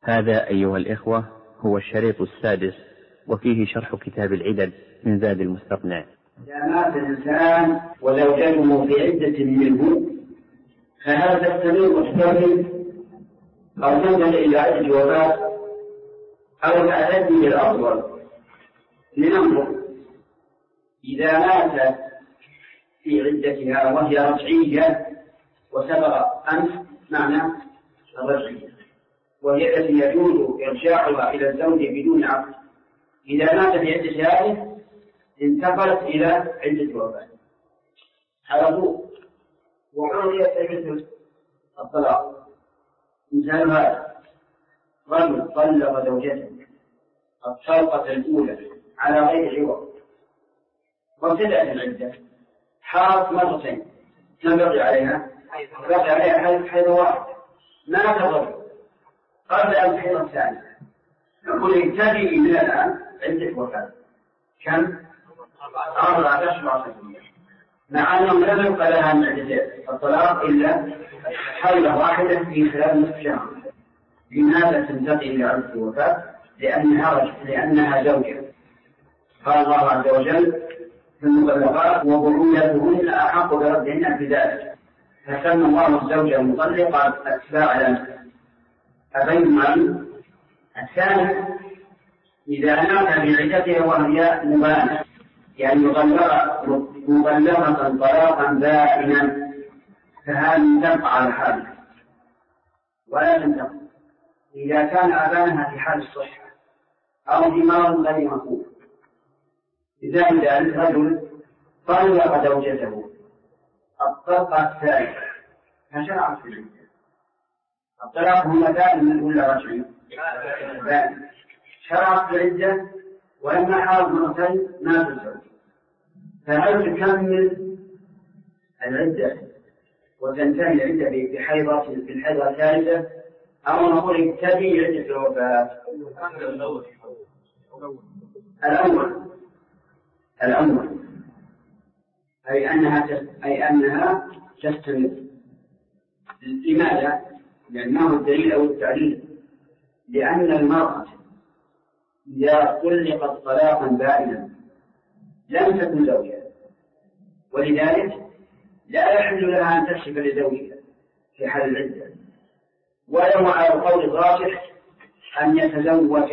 هذا أيها الإخوة هو الشريط السادس وفيه شرح كتاب العدد من زاد المستقنع. إذا مات الإنسان وزوجته في عدة منه فهل تستمر محتمل أو تنتهي إلى عدة وفاة أو تعتدي بالأفضل؟ لننظر. إذا مات في عدتها وهي رجعية وسبق أمس معنى الرجعية وهي التي يجوز إرجاعها إلى الزوج بدون عقد، إذا مات في عدة هذه انتقلت إلى عدة وفاة على طول وعرضت عدة الطلاق. مثال هذا: رجل طلق زوجته الطلقة الأولى على غير عوض وابتدأت العدة، حاط مرتين، كم بقي عليها؟ بقي عليها حيض واحد ما تضر قبل أن تحيض الثانية، نقول ابتدئي من الآن عدة وفاة كم؟ 14 مع أنه لم يبقى لها من عدة الطلاق إلا حيضة واحدة في خلال نصف شهر. لماذا تنتقل إلى عدة الوفاة؟ لأنها زوجة. قال الله عز وجل في المطلقات وبعولتهن أحق بردهن في ذلك، فسمى الله الزوجة المطلقة أتباعا أبين معين. الثاني: إذا مات بعدتها وهي مبانة يعني مطلقة طلاقا بائنا فهذه تبقى على حالها ولا تنتقل. إذا كان أبانها في حال الصحة أو في مرض غير مفهوم، إذا ذلك رجل طلق زوجته الطلقة الثالثة فشرعت في العدة. الطلاق هنا دائما ولا رجعي؟ شرعت في العدة ولما حاض مرتين مات الزوج، فهل تكمل العدة وتنتهي العدة في الحيضة الثالثة أو نقول ابتدي عدة الوفاة؟ الأول أي أنها تستمر. لماذا؟ لأنه الدليل أو التعليل، لأن المرأة إذا طلقت طلاقا بائنا لم تكن زوجها، ولذلك لا يحل لها أن تكشف لزوجها في حال العدة، ولو على القول الراجح أن يتزوج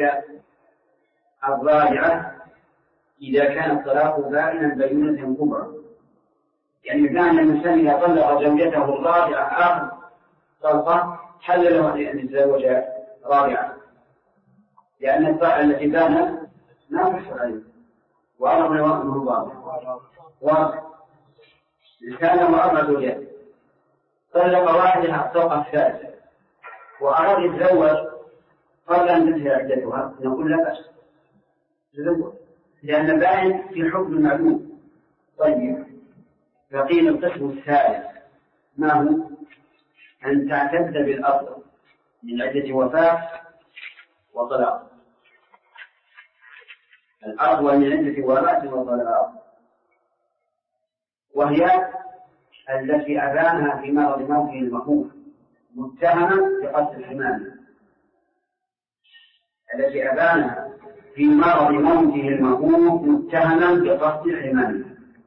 الراجعة إذا كان الطلاق بائنا بينة كبرى. يعني كان الإنسان إذا طلق زوجته الراجعة آخر طلقة حل له أن يتزوج راجعة، لأن الطاعة التي بانت لا تحصل عليه وأمر أنه واضح. كان أربع زوجات طلق واحدة الطلقة الثالثة وأراد يتزوج قبل أن تنتهي عدتها، نقول لا بأس تزوج لأن باين في حكم المعلوم. طيب، فقيل القسم الثالث ما هو؟ أن تعتد بالأفضل من عدة وفاة وطلاق. الأفضل من عدة وفاة وطلاق وهي التي أبانها في مرض موته المخوف متهما بقتل الحمامة، التي أبانها في مرض موته المخوف متهما بقتل الحمامة.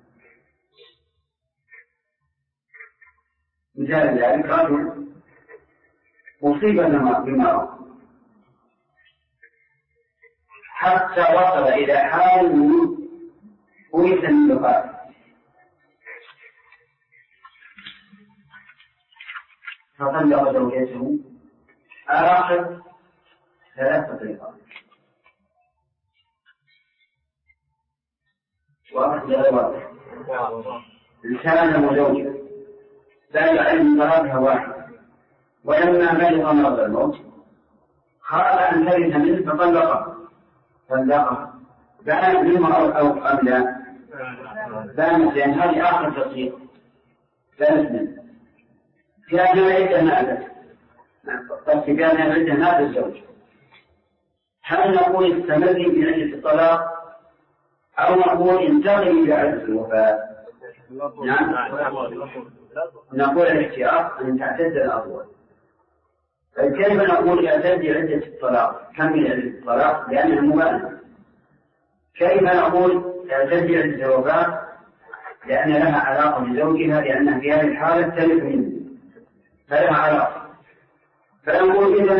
مثال ذلك: رجل أصيب بمرض حتى وصل إلى حال أويس من البقاء، فطلق زوجته آخر 3 طلقات وأخذ غير إنسان وزوجه لا يعلم طلقها واحد، ولما مرض مرض الموت خاف أن ترث منه فطلقها بان منه أو لا؟ بانت، لأن هذه آخر تصديق بانت منه. كان عدة ماتت، كان عدة مات الزوج. هل نقول استمري في عدة الطلاق أو نقول انتقلي إلى عدة الوفاة؟ نعم، نقول الاختيار أن تعتد الأول كيف نقول اعتدي عدة الطلاق؟ كمل عدة الطلاق لأنها مبالغة. كيف نقول اعتدي عدة الوفاة لأن لها علاقة بزوجها، لأنها في هذه الحالة تلف منه فلها علاقة. فنقول إذا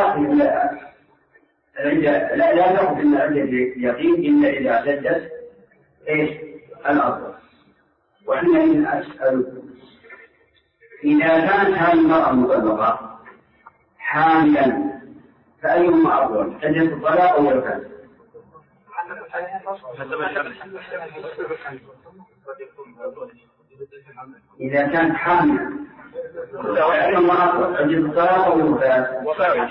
لا تأخذ من عدة اليقين إلا إذا اعتدت إيش الأرض. وحينئذ أسألكم إذا كانت هذه المرأة مطلقة حاملا فأيهما أفضل، عدة الطلاق أو الوفاة؟ إذا كانت حاملا فأيهما أفضل، عدة الطلاق أو الوفاة؟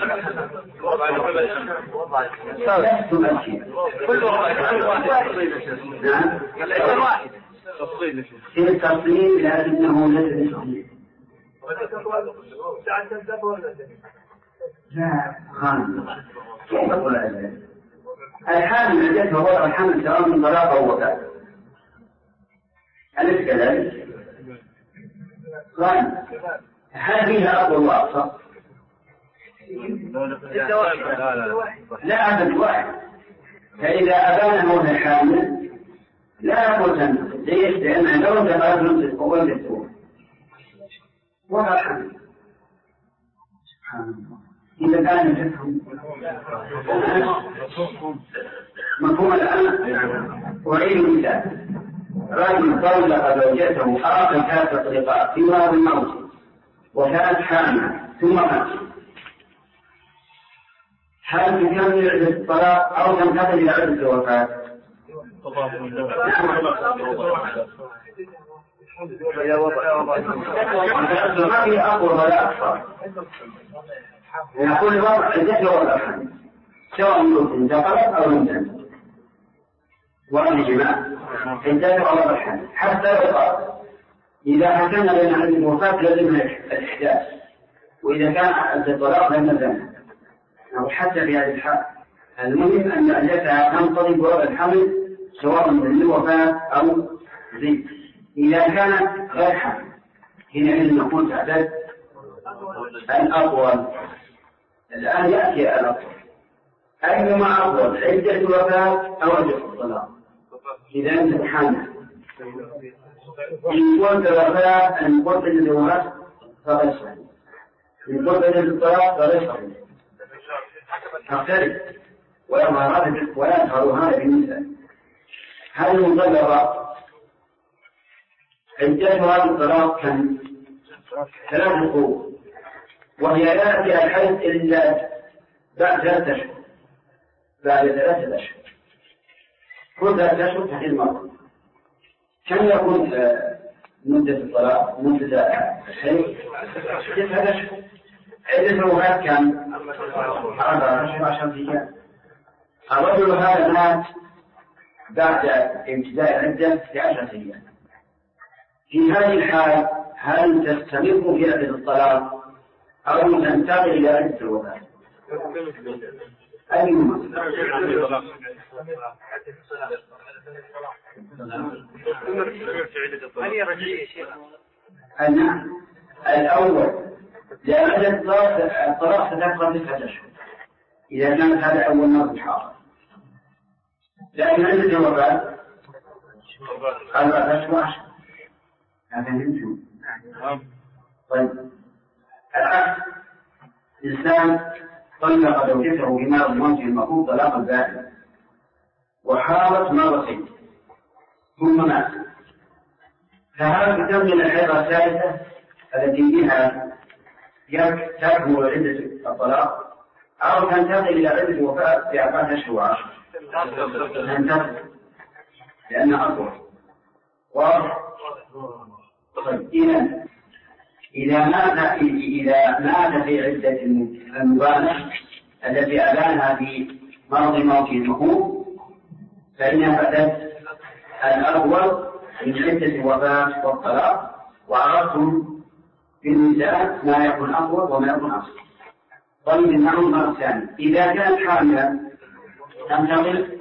في التفصيل لكنه ليس بصحيح. لا كيف أقول هذا؟ الحامل عدتها وضع الحمل سواء من طلاق أو وفاة، أليس كذلك؟ هل فيها أقوى وأقصى؟ لا أبد واحد. فإذا أبان موت الحامل لا نقول تنقل، ليش؟ لأن لو انتقلت نصف أول للثور وضع الحمل. سبحان الله. إذا كان الفهم مفهوم الآن أعيد المثال. رجل طلق زوجته أراك ثلاث طلقات في مرض الموت وكانت حامل ثم مات، هل تكمل عدة الطلاق أو تنتقل إلى عدة الوفاة؟ ما في أقوى ولا أكثر. نقول وضع عدته وضع الحمل سواء انتقلت أو لم تنتقل، وأن جماع عدته وضع الحمل حتى يقال إذا حكمنا بين عدة الوفاة لازم الإحداث، وإذا كان عدة الطلاق لم نزل أو حتى في هذه الحال. المهم أن عدتها تنقضي بوضع الحمل سواء من الوفاة أو زيد. إذا كانت غير حمل حينئذ نقول تعدد الأطول. الآن يأتي الأطول أيهما أفضل، عدة الوفاة أو عدة الطلاق؟ إذا أنت حامل إن قلت الوفاة أن قلت الوفاة فغير صحيح، إن قلت الطلاق فغير صحيح تختلف ويظهر هذا بالنسبة. هذه المطلقة عدتها الطلاق كم؟ 3 قروء، وهي لا تأتي الحيض إلا بعد 3 أشهر. بعد 3 أشهر كل 3 أشهر تحيض مرة. كم يكون مدة الطلاق؟ مدة الحيض 9 أشهر. عدة الوفاة كم؟ 4 أشهر 10 أيام. الرجل هذا مات بعد امتداء العدة ب10 أيام. في هذه الحال هل تستمر في عدة الطلاق أو تنتقل إلى عدة الوفاة؟ أيهما؟ الأول لأن عدة الطلاق ستبقى 9 أشهر إذا كانت هذا أول مرة حاضر، لكن عدة الوفاة 4 أشهر 10. هذا يمكن. طيب العكس، إنسان طلق زوجته بمرض موته المفروض طلاقا بائنا وحاضت مرتين ثم مات، فهل تكمل الحيضة الثالثة التي بها تكمل عدة الطلاق أو تنتقل إلى عدة الوفاة في 4 أشهر و10؟ تنتقل لأنها أطول. واضح؟ إذا مات في عدة المبالغة التي أبانها في مرض موته المفهوم فإنها بدت الأول من عدة الوفاة والطلاق، وعرفتم في النساء ما يكون أطول وما يكون أصل. طيب النوع مرة ثانية، إذا كانت حاملا تنتقل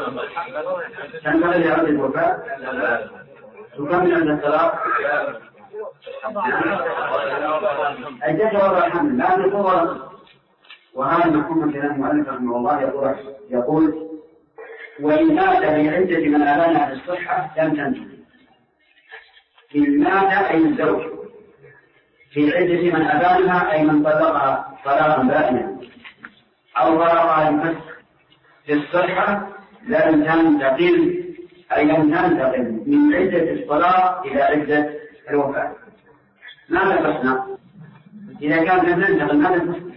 إلى عدة الوفاة تكمل عند الطلاق عدتها وضع الحمل لا تطور. وهذا مفهوم كلام المؤلف رحمه الله يقول وإن مات بعدة من أبانها في الصحة لم تنجب. إن مات أي الزوج في عدة من أبانها أي من طلقها طلاقا بائنا أو طلقها الفسخ في الصحة لم تنتقل أي لم تنتقل من عدة الطلاق إلى عدة الوفاة. ماذا تصنع؟ إذا كانت لم تنتقل ماذا تصنع؟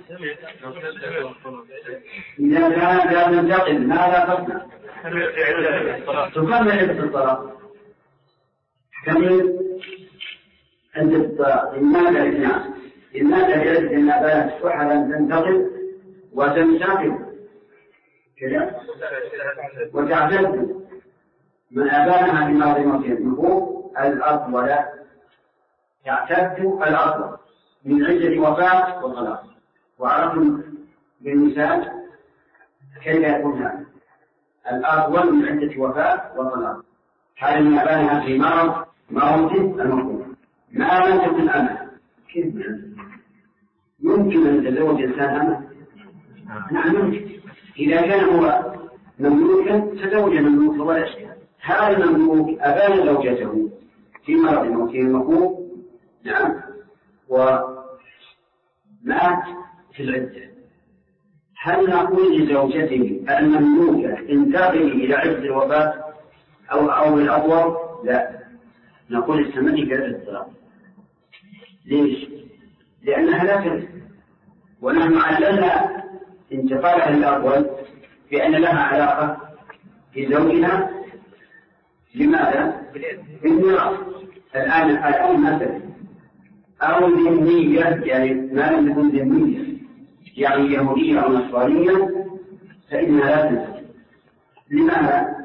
إذا كانت لم تنتقل ماذا تصنع؟ تكمل عدة الطلاق. كمل عدة الطلاق. إن مات الاثنان إن مات بعدة من أبانها الصحة لم تنتقل وتنتقل كذا وتعتد من أبانها بماضي موتهم هو الأطول يعتد الأطول من عدة وفاة وطلاق. وعرفنا بالمثال كيف يكون هذا الأطول من عدة وفاة وطلاق. حال من أبانها في موت المفروض ما لم تكن أمه. كيف يمكن أن يتزوج إنسان أمه؟ نعم يمكن. إذا كان هو مملوكا تزوج مملوكا ولا شيء. هذا المملوك أبان زوجته في مرض موته المفروض نعم ومات في العدة. هل نقول لزوجته المملوكة انتقلي إلى عدة الوفاة أو الأطول؟ لا، نقول استمري في عدة الطلاق. ليش؟ لأنها لا ترث ونحن علمنا انتقالها للأطول بأن لها علاقة بزوجها. لماذا؟ بالميراث. الآن مثلا أو ذمية يعني ما لم تكن ذمية يعني يهودية أو نصرانية فإنها لا تنتهي. لماذا؟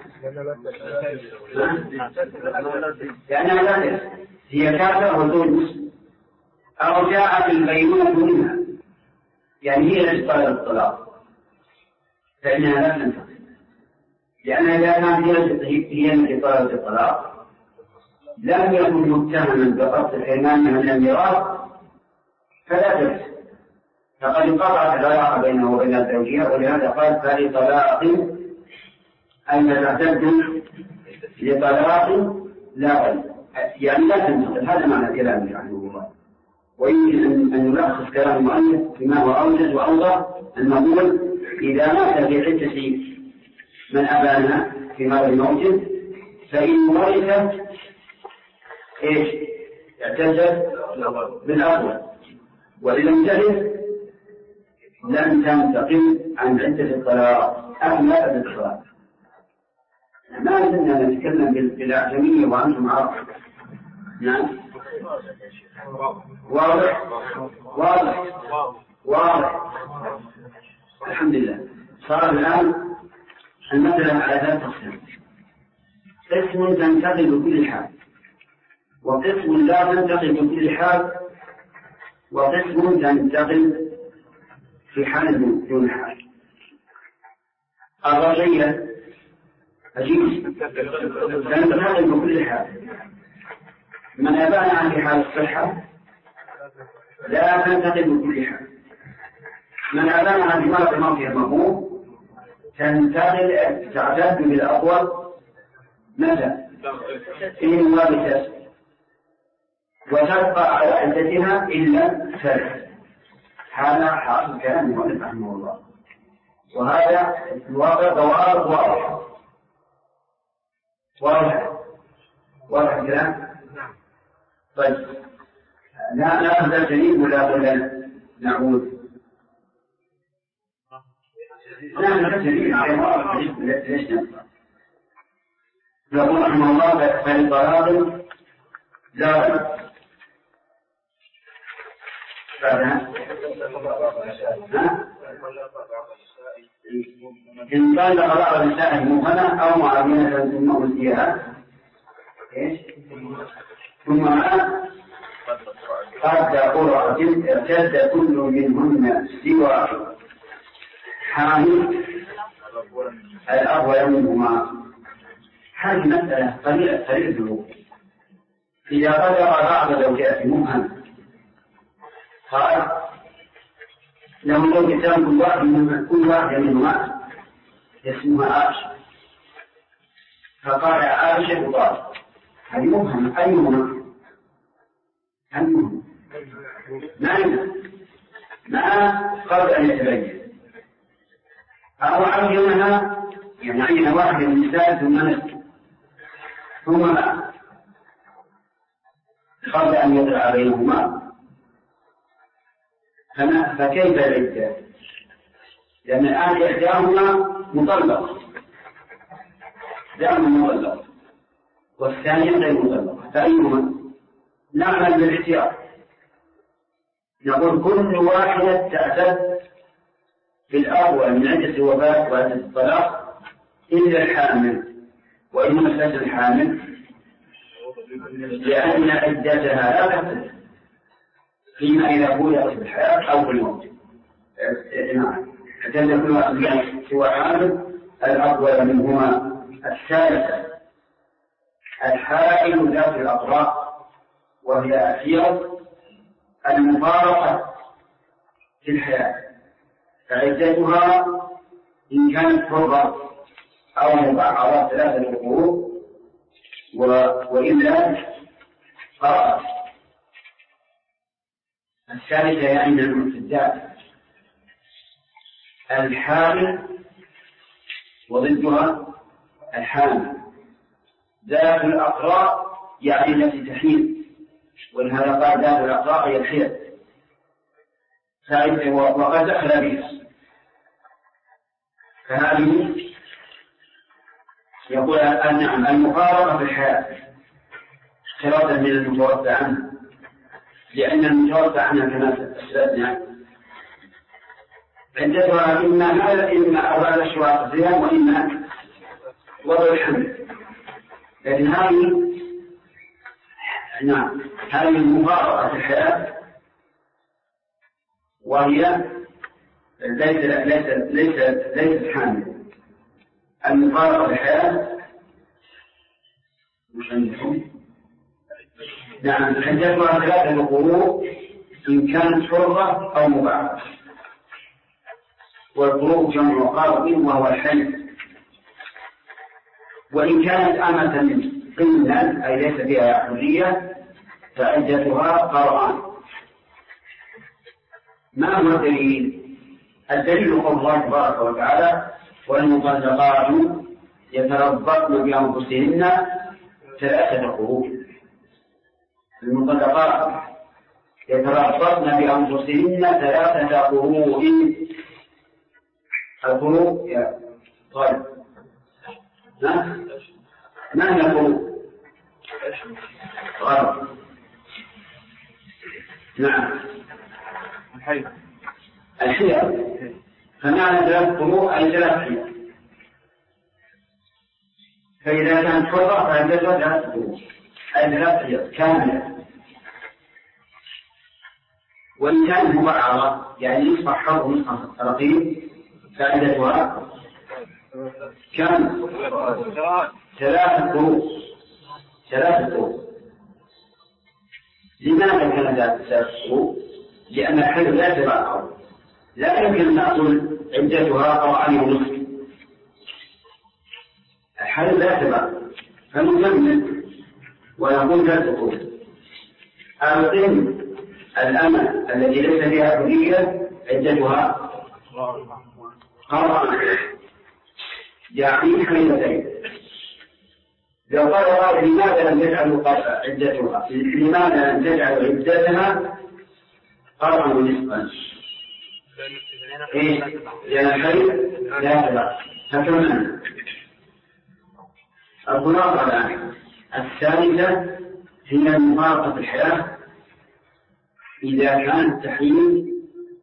لأنها لا تنتهي. هي كافرة وزوج مسلم أو جاءت البينونة منها يعني هي التي طلبت الطلاق فإنها لا تنتهي. لأنها إذا كانت هي التي طلبت الطلاق لم يكن متهما بقصد حرمانها من الميراث فلا ترث. فقد انقطعت العلاقة بينه وبين الزوجية ولهذا قال فلطلاق أن تعتد لطلاق لا غير يعني لا تنتقل. هذا معنى كلامه رحمه الله. ويمكن أن نلخص كلام المؤلف بما هو أوجز وأوضح أن نقول إذا مات في عدة من أبانا في هذا الموت فإن ورثت إيش؟ اعتدت بالأول وإن لم ترث لم تنتقل عن عدة الطلاق أو لا عدة الطلاق. ما زلنا نتكلم بالأعجمية وأنتم عرب. نعم واضح واضح واضح. الحمد لله. صار الآن المسألة على ذات قسم. قسم تنتقل بكل حال وقسم لا تنتقل بكل حال وقسم تنتقل في حال دون حال. الرجية أجيب تنتقل بكل حال. من أبانها في حال الصحة لا تنتقل بكل حال. من أبانها في مرض موته المفهوم تنتقل تعتد بالأطول متى؟ إن ورثت وتبقى على عدتها إلا ثلاث. هذا حاصل كلام المؤلف رحمه الله وهذا الواقع ضوابط واضح الكلام. طيب لا نأخذ الجديد ولا نعود؟ نحن الجديد ليش نبقى؟ يقول رحمه الله فالطلاق لا إن كان طلاق النساء مؤمنة أو معاملة ثم فيها ثم قد قرأت ارتد كل منهن سوى حامل الأول منهما. هذه مسألة قليلة الذوق إذا قدر بعض زوجاته مبهم قال له زوجتان كل واحدة منهما اسمها عائشة، فقال عائشة وقال هذه مبهم أيهما ما قبل أن يتبين أو عينها يعني عين واحدة من النساء ثم قبل أن يطلع بينهما، فكيف العدة؟ لأن الآن إحداهما مطلقة والثانية غير مطلقة، فأيهما؟ نعمل بالاختيار، نقول كل واحدة تعتد في الأول من عدة الوفاة وعدة الطلاق إلا الحامل، وإنما مسألة الحامل لأن عدتها لا تختلف فيما إذا بلغت بالحياة أو بالموت. نعم، اعتد كل واحد سوى حامل الأول منهما. الثالثة الحائل ذات الأطراف، وهي أخيرا المفارقة في الحياة، فعدتها إن كانت حرة أو مبعضة 3 قروء وإلا قرأت. الثالثة يعني المعتدات الحامل وضدها الحامل ذات الأقراء يعني التي تحيل، ولهذا قال ذات الأقراء هي الحيل، وقد دخل بها، فهذه يقول نعم المفارقة في الحياة اختلاطا من المتوفى عنه، لأن المتوفى عنها كما أسلتنا عدتها إما 4 أشواط صيام وإما وضع الحمل، لكن هذه المفارقة في الحياة وهي ليست حامل. المفارقة في الحياة مش عندكم؟ نعم، عدتها 3 قروء إن كانت حرة أو مبعضة، والقروء جمع قارب وهو الحي، وإن كانت أمة قلنا أي ليس فيها حرية فعدتها قرآن. ما هو الدليل؟ الدليل قول الله تبارك وتعالى والمطلقات يتربصن بأنفسهن 3 قروء. المطلقات يتربصن بأنفسهن 3 قروء. القروء يا طالب ما هي القروء؟ غلط. نعم الحيض، فمعنى 3 قروء أي 3 حيض، فإذا كانت حرة فعدتها 3 قروء أي 3 حيض كاملة. وإن كانت مبعضة يعني نصف حر ونصف رقيق فعدتها كم؟ 3 قروء. لماذا كان 3 قروء؟ لأن الحيض لا تبعض، لا يمكن أن نقول عدتها قرآن ونصف، الحيض لا تبعض، فنكمل ونقول 3 قروء. القن الأمة التي ليس فيها حرية عدتها قرآن يعني حيضتين. لو قال لماذا لم تجعل عدتها، لماذا لم تجعل عدتها قرآن ونصفا؟ لأن الحيض لا تبعض. فكملنا الخلاصة الآن. الثالثة هي المفارقة في الحياة إذا كانت تحيل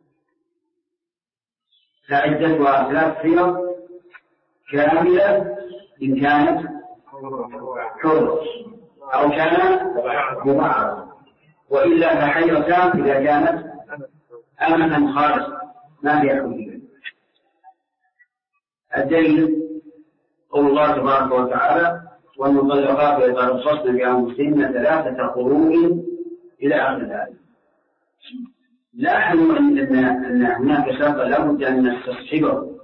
فعدتها 3 حيض كاملة إن كانت حرة أو كانت مبعضة، وإلا فحيضتان إذا كانت أمة خالصة ما فيها حرية. الدليل قول الله تبارك وتعالى والمطلقات يتربصن بأنفسهن 3 قروء إلى آخر الآية. لاحظوا أن هناك شرطا لا بد أن نستصحبه،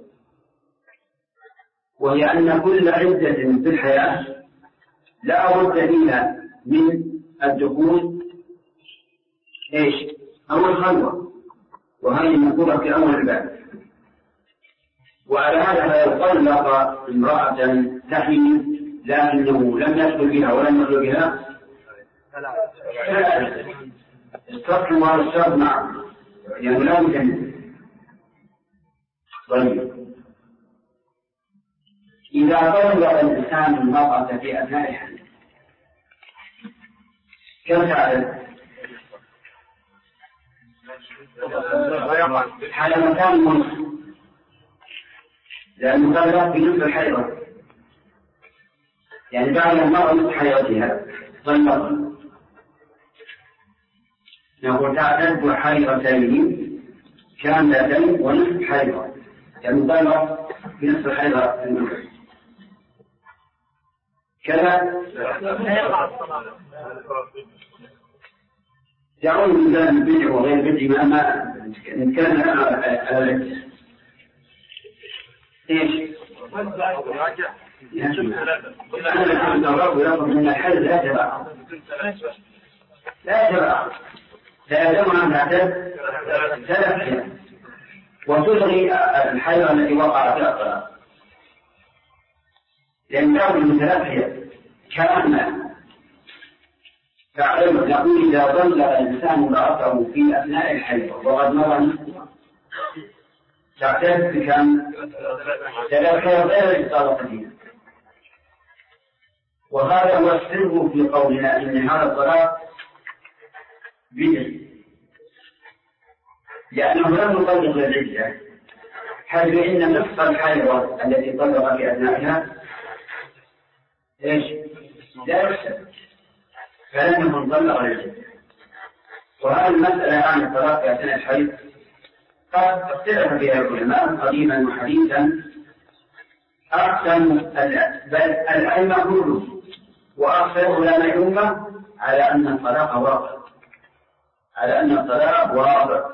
وهي أن كل عدة في الحياة لا بد فيها من الدخول أو الخلوة، وهذه مذكورة في أول الباب. وعلى هذا يطلق امرأة تحمل لكنه لم يدخل بها ولم يخلو بها استقم على الشرط معه، يعني لا يمكن. طيب، إذا طلق الإنسان المرأة في أثناء الحمل كم تعرف؟ على مكان منصف، لأنه طلق في نصف الحيضة، يعني بعد المرأة نصف حيضتها طلق، نقول تعتد حيضتين كاملتين ونصف حيضة، يعني طلق في نصف الحيضة كذا يعود الإنسان البدع وغير البدع ما نتكلم على العكس. إيش؟ من الحل لا تبع فيعلم عن تعتد 3 أيام وتلغي الحيض التي وقع فيها الطلاق، لأن تعود من 3 أيام كأن فاعلم. نقول إذا طلق الإنسان امرأته في أثناء الحيض وقد مضى نصفها تعتد بكم 3 حيض غير الطلاق فيها. وهذا هو السر في قولنا إن هذا الطلاق بدع، لأنه لم يطلق العدة، حيث إن نصف الحيض التي طلق في أثنائها لا يحسب، فلم يكن طلق العدة. وهذه المسألة عن الطلاق في أثناء الحيض قد اختلف فيها العلماء قديما وحديثا أحسن، بل العلم كله وأكثر علماء الأمة على أن الطلاق واقع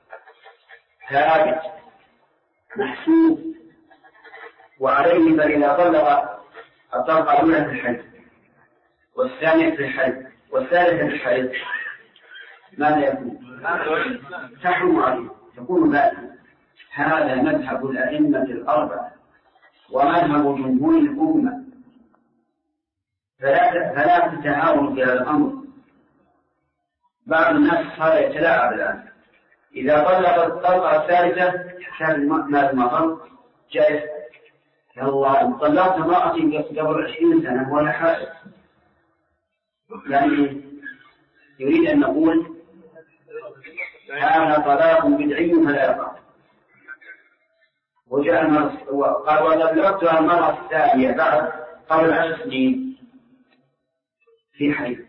ثابت محسوب، وعليه فإذا طلق الطلقة الأولى في الحيض والثانية في الحيض والثالثة في الحيض ماذا يكون؟ تحرم عليه، تكون باء. هذا مذهب الأئمة الأربعة ومذهب جمهور الأمة، فلا تتهاون في هذا الأمر. بعض الناس صار يتلاعب الآن، إذا طلق الطلقة الثالثة كان ما المطر جائز. يلا طلقت امرأتي قبل 20 سنة ولا حائل، يعني يريد أن نقول هذا طلاق بدعي فلا يقع. وقال وطلقتها المرة الثانية بعد قبل 10 سنين في حيض،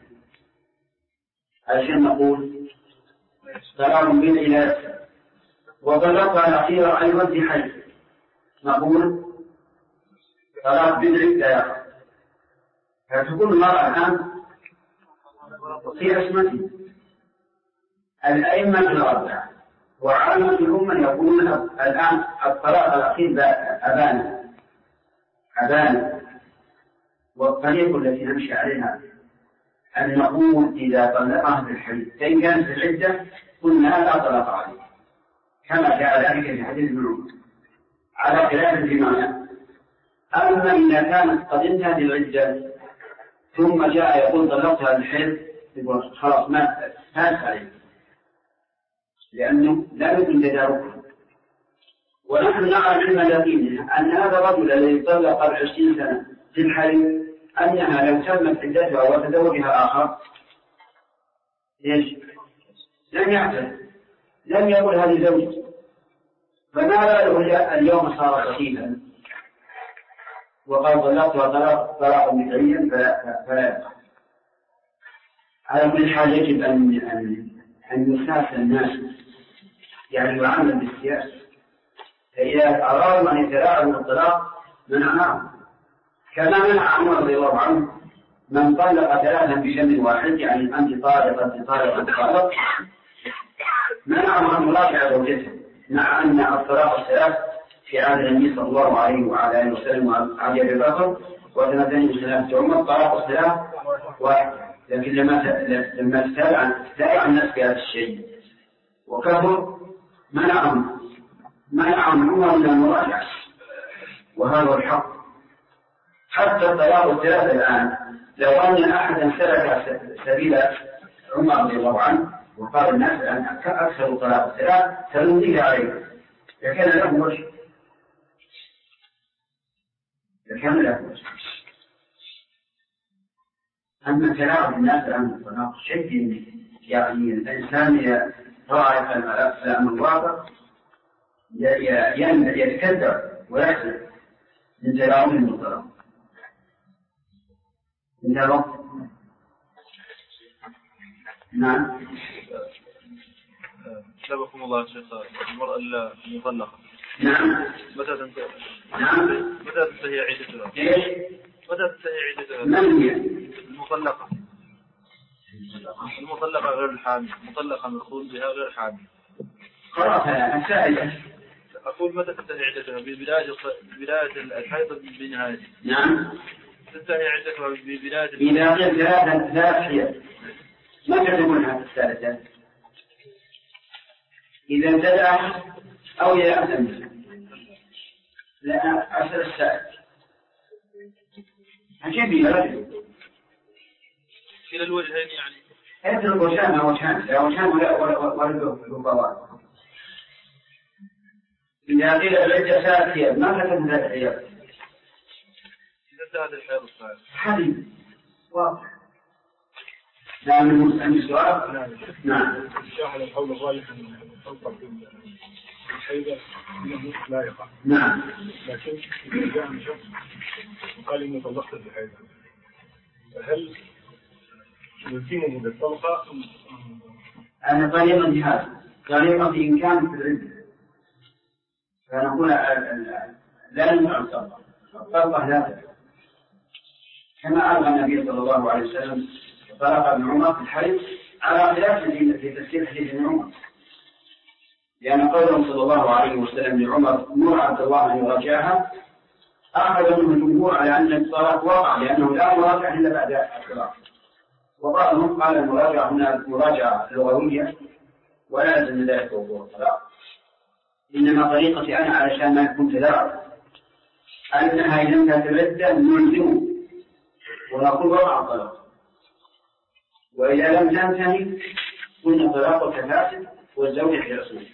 عشان نقول طلاق بدعي لا يقع. وطلقتها الأخيرة أيضا في حيض، نقول طلاق بدعي لا يقع. فتكون المرأة الآن في عصمته. الأئمة الأربعة وعامة الأمة يقولون الآن الطلاق الأخير أبانا، والطريق التي نمشي عليها أن نقول إذا طلقها في الحديث فإن كانت في العدة قلنا لا طلاق عليه، كما جاء ذلك في حديث ابن عمر على خلاف الجماعة. أما إذا كانت قد انتهت العدة ثم جاء يقول طلقتها بالحيض يقول خلاص ما فاز عليه، لأنه لا يمكن تداركها. ونحن نرى علم اليقين أن هذا الرجل الذي طلق 20 سنة في الحيض أنها لو تمت عدتها وتزوجها آخر لم يعتد، لم يقل هذه زوجتي، فما باله اليوم صار خفيفا وقال طلقتها طلاقا بدعيا فلا يقع. على كل حال يجب أن يساس الناس، يعني يعامل بالسياسة. فإذا أرادوا أن يتلاعبوا بالطلاق منعناهم، كما منع عمر رضي الله عنه من طلق ثلاثا بشم واحد، يعني أنت طالقة طالق، منعه عن مراجعة زوجته، مع أن الطلاق الثلاث في عهد النبي صلى الله عليه وعلى آله وسلم وعلى أبي بكر وسنتين وثلاثة عمر طلاق الثلاث واحد، لكن لما استال عن الناس بهذا الشيء وكفر منعهم عمر من المراجعة، وهذا هو الحق. حتى الطلاق الثلاث الآن لو أن أحدا سلك سبيل عمر رضي الله عنه وقال الناس أن أكثر طلاق الثلاث فننتهي عليه لكان له وجه، أما كلام الناس عن الطلاق شيء يعني الإنسان يراعي كلام الواقع يتكدر ويحزن من تلاعب الطلاق. نعم. سبحكم الله شيخ، المرأة المطلقة نعم متى تنتهي؟ نعم متى تنتهي عدتها؟ ايش؟ متى تنتهي عدتها؟ من هي؟ المطلقة غير الحامل، مطلقة مدخول بها غير حامل. خلاص أنا أقول متى تنتهي عدتها؟ ببداية الحيض بنهاية. نعم. تنتهي عدتها ببداية إذا غير ثلاث حيض ما تكتبونها في الثالثة إذا ابتدأ أو إذا أتم لا عشر الساعة عجيب يا رجل كلا الوجهين يعني اترك وشان ولا إذا قيل العدة ساعة حيض ما تكتب ذات حيض إذا انتهت الحيض الثالث حديث واضح. نعم السؤال. نعم. شاهد القول الراجح أن الطلقة في الحيضة إنه لا يقع. نعم. لكن إذا جاء شخص وقال إنه طلقت في الحيضة فهل يلزمه بالطلقة؟ أنا طريقا بهذا طريقا بإمكان في العدة فنقول لا نمنع الطلقة لا كما أرغى النبي صلى الله عليه وسلم طلق ابن عمر في الحيض على خلاف في تفسير حديث ابن عمر، لأن قوله صلى الله عليه وسلم لعمر مر عبد الله أن يراجعها أخذ منه الجمهور على أن الطلاق وقع لأنه لا مراجعة إلا بعد الطلاق، وبعضهم قال المراجعة هنا مراجعة لغوية ولا يلزم ذلك وقوع الطلاق، إنما طريقتي أنا علشان ما يكون تلاعب أنها إذا انتهت العدة نلزمه ونقول وقع الطلاق، وإذا لم تنتهي قلنا طلاق كفاسد والزوجة في عصمه،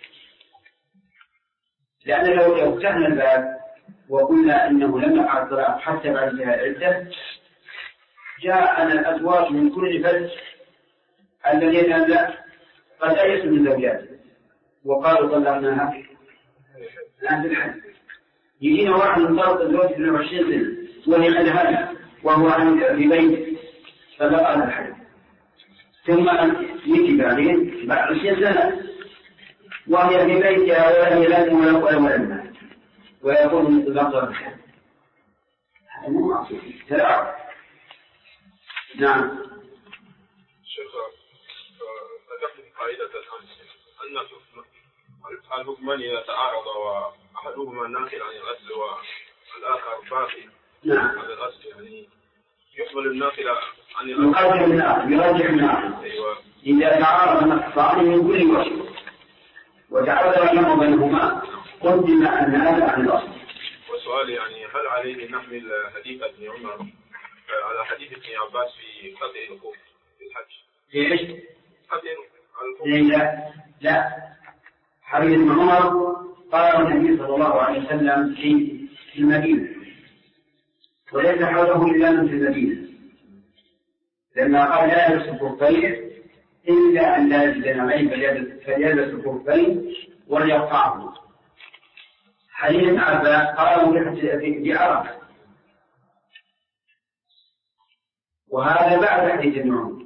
لأن لو فتحنا الباب وقلنا إنه لم يقع الطلاق حتى بعد انتهاء العدة جاءنا الأزواج من كل فج الذين قد أيسوا من زوجاته وقالوا طلقناها الآن في الحد، يجينا واحد من طلق الزوج في 20 سنة وهي عندها وهو في بيت طلقها الحد، ثم يجي بعدين بعد 20 سنة وهي في بيتها وهي لازم ولا ولدها ويكون طلقها الحد، هذا مو معصوم تلاعب. نعم. شيخ ذكرت قاعدة أن الحكمان إذا تعارض وأحدهما ناقل عن الأصل والآخر باقي عن الأصل يعني يقبل الناقل عن الأصل يرجع الناقل. أيوة. إذا تعارض نصان من كل وجه وتعارض الجمع بينهما قدم أن هذا عن الأصل. وسؤال يعني هل عليه نحمل حديث ابن عمر على حديث ابن عباس في قطع الوقوف في الحج؟ ايش؟ قطع الوقوف. لا حديث ابن عمر قال النبي صلى الله عليه وسلم في المدينة وليس حوله إلا من في المدينة لما قال لا يلبس الخفين إلا أن لا يجد نعمين فليلبس الخفين وليقطعهما. حديث ابن عباس قال بعرفة وهذا بعد حديث ابن عمر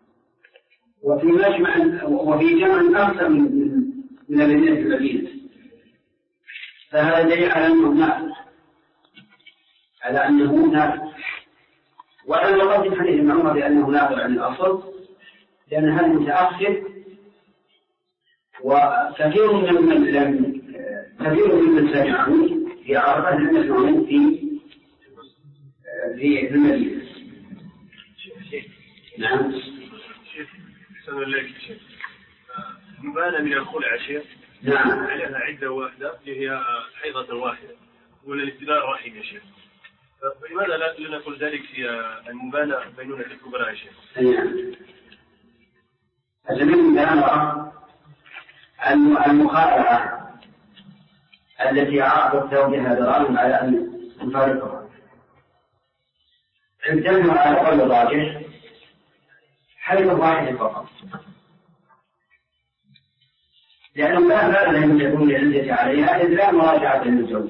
وفي جمع أكثر من المدينة في المدينة، فهذا دليل على أنه نافع على أنه نافع. وأنا نقدم حديث ابن عمر بأنه نافع عن الأصل، لأن هذا متأخر، وكثير ممن سمعه في عرفة لم يسمعه في المدينة. نعم. أحسن الله شيخ. مبانة من الخلع شيخ. نعم. عليها عدة واحدة هي حيضة واحدة ولا الابتلاء رحيم يا شيخ. فلماذا لا نقول ذلك في المبانة بينونة الكبرى يا شيخ؟ نعم. الجميل من المخالعة التي عاقبت زوجها ضرارا على أن تفارقها، عندنا على قول الراجح حيض واحد فقط، لأنه لا بأس أن يكون العدة عليها إذ لا مراجعة للزوج.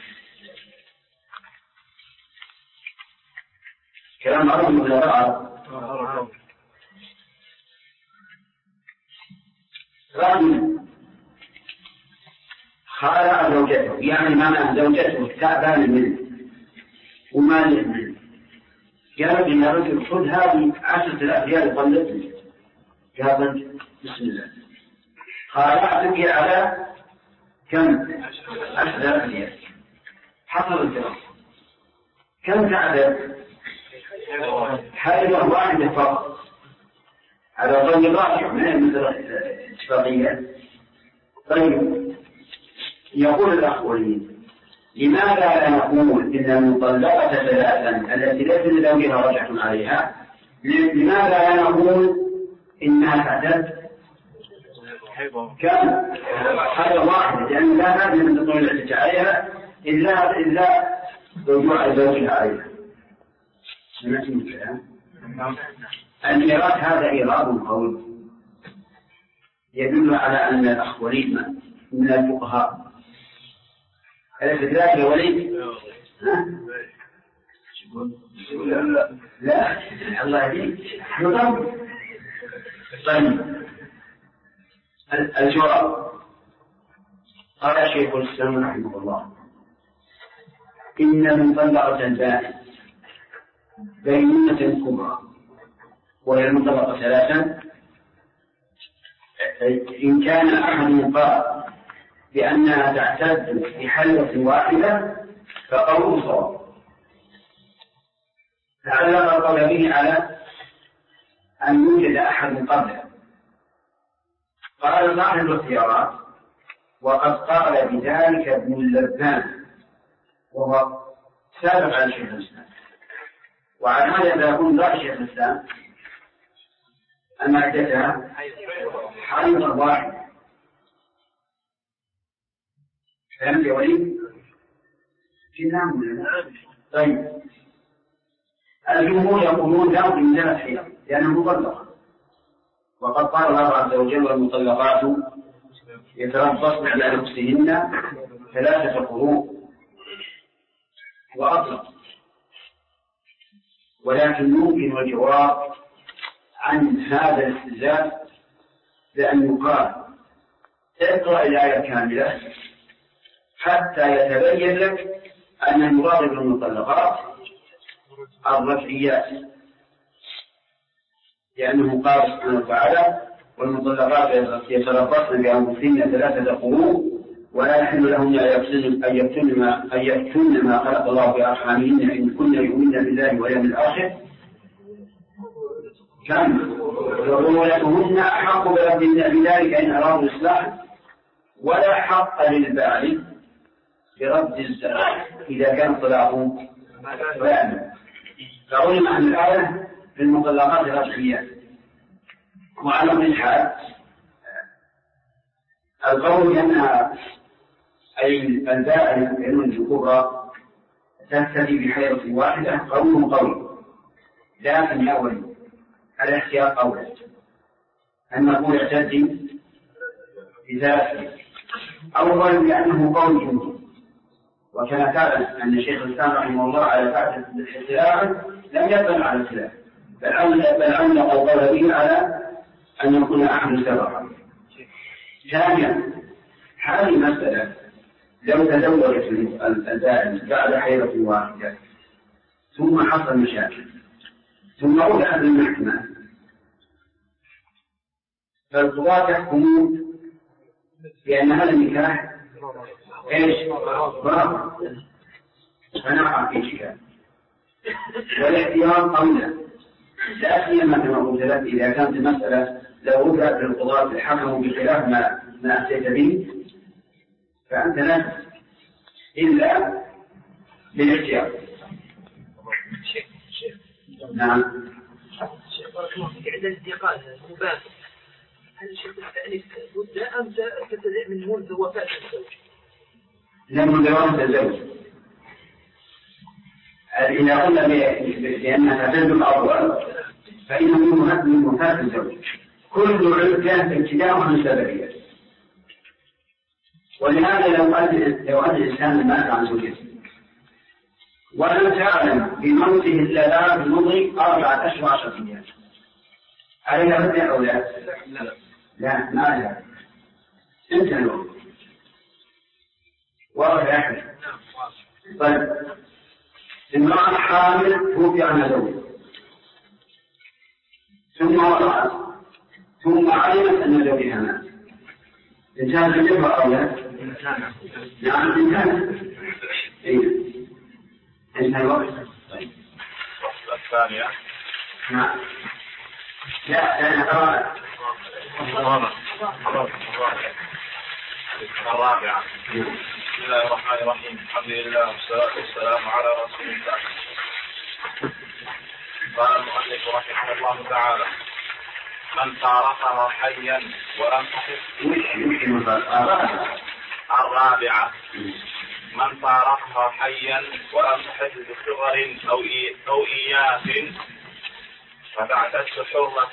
كلام معروف ولا لا؟ رجل خالع زوجته، يعني معنى زوجته تعبان منه ومالئ منه، قال إن الرجل خذ هذه 10,000 ريال طلقني، قال بسم الله خالعتك على كم؟ 10,000 ريال. حصل الجواب كم تعدد؟ حيضة واحدة فقط على قول الراجح من مثل اتفاقية. طيب يقول الأخ وليد لماذا لا نقول إن المطلقة ثلاثا التي ليس لزوجها رجعة عليها، لماذا لا نقول إنها تعتد كم؟ حيضة واحدة، لأن لا نادي من تطول العدة عليها إلا رجوع زوجها عليها. سمعت من الكلام؟ الإيراد هذا إيراد قوي يدل على أن الأخ وليد من الفقهاء. أليس كذلك يا وليد؟ لا الله يهديك. طيب الجواب قال شيخ الإسلام رحمه الله إن المطلقة البائن بينونة كبرى وهي المطلقة ثلاثا إن كان أحد قال بأنها تعتد بحيضة واحدة فقوله صواب. تعلق القول به على أن يوجد أحد قبله. قال صاحب الاختيارات وقد قال بذلك ابن اللبان وهو سابق على شيخ الإسلام، وعلى هذا يكون رأي شيخ الإسلام أن عدتها حيضة واحدة. فهمت يا وليد؟ في نعم. طيب الجمهور يقولون لا من ثلاث حيض لأنها مطلقة، وقد قال الله عز وجل والمطلقات يتربصن على أنفسهن 3 قروء وأطلق. ولكن يمكن الجواب عن هذا الاستدلال بأن يقال اقرأ الآية كاملة حتى يتبين لك أن المراد بالمطلقات الرجعيات، لأنه قال سبحانه وتعالى والمطلقات يتربصن بأنفسهن 3 قروء ولا يحل لهن أن يكتمن ما خلق الله بأرحامهن إن كن يؤمن بالله واليوم الآخر كم وبعولتهن أحق بردهن بذلك إن أرادوا إصلاحا ولا حق للبائع برد الزرع إذا كان طلاقه بائنا. فعلم أن الآية في المطلقات الرجعيات. وعلى كل حال القول بأنها أي البائع العلم الكبرى تهتدي بحيضة واحدة قوله قوي، لكن يا ولي الاحتياط أولى أن نقول اعتدي بذاته أولا لأنه قول جمهور، وكما تعلم أن شيخ الإسلام رحمه الله على فعل الاختلاف لم يقبل على الخلاف بل علق القول به على أن يكون أحد سبقا. ثانيا هذه المسألة لو تزوجت البائن بعد حيضة واحدة ثم حصل مشاكل ثم وضعت المحكمة، فالقضاة يحكمون بأن هذا النكاح ايش؟ باطل، فنقع في اشكال. والاحتياط قولا لا سيما كما قلت لك اذا كانت المسألة لو وضعت للقضاة الحكم بخلاف ما اتيت به فانت لا الا بالاحتياط. نعم. بارك الله فيك. عند الانتقال المباشر هل الشيخ تستأنف مدة أم تبتدئ من منذ وفاة الزوج؟ لا، منذ وفاة الزوج. إذا قلنا بأنها تجد الأول فإنه من وفاة الزوج كل عدة ابتداء من سببية. ولهذا لو أدى الإنسان مات عن زوجته ولم تعلم بموته إلا بعد مضي 4 أشهر 10 أيام، عليها مدة أو لا؟ لا، ما عليها. انتهى الوقت. واضح يا أخي؟ طيب، امرأة حامل توفي عنها زوجها ثم وضعت ثم علمت أن زوجها مات، انتهى الجبهة أو لا؟ نعم انتهى. انتهى الوقت. الثانية. نعم. لا أنا أرى الرابعة. بسم الله الرحمن الرحيم. الحمد لله والصلاة والسلام على رسول الله. قال المؤلف رحمه الله تعالى: من فارقها حيا ولم تحس. الرابعة: من فارقها حيا ولم تحس بصغر أو إياس فتعتد حرة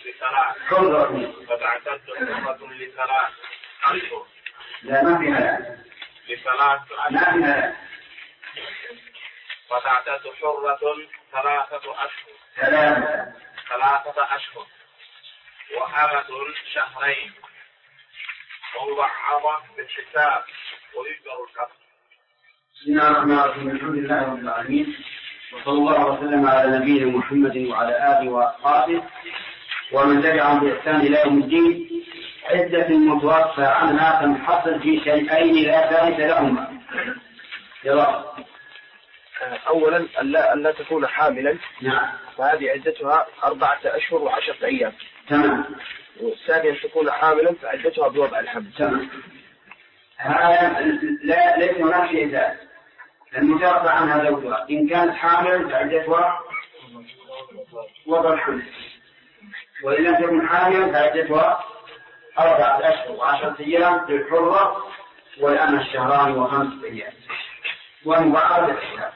لثلاث أشهر. لا، ما في هذا. لثلاث ما في هذا. فتعتد حرة 3 أشهر وأمة شهرين ومبعضة بالحساب ويجبر الكفر. بسم الله الرحمن الرحيم. الحمد لله رب العالمين، وصلى الله وسلم على نبينا محمد وعلى آله وأصحابه ومن تبعهم بإحسان إلى يوم الدين. عدة المتوفى عنها تنحصر في شيئين لا ثالث لهما. يلا. أولا ألا تكون حاملا. نعم. فهذه عدتها 4 أشهر و10 أيام. تمام. والثانية تكون حاملا فعدتها بوضع الحمل. تمام. هذا ليس هناك شيء ثالث. المتوفى عنها زوجها إن كانت حاملا فعدتها وضع الحمل، وإن لم تكن حاملا فعدتها 4 أشهر و10 أيام للحرة، والأمة 2 شهران و5 أيام، ومبعض الحساب.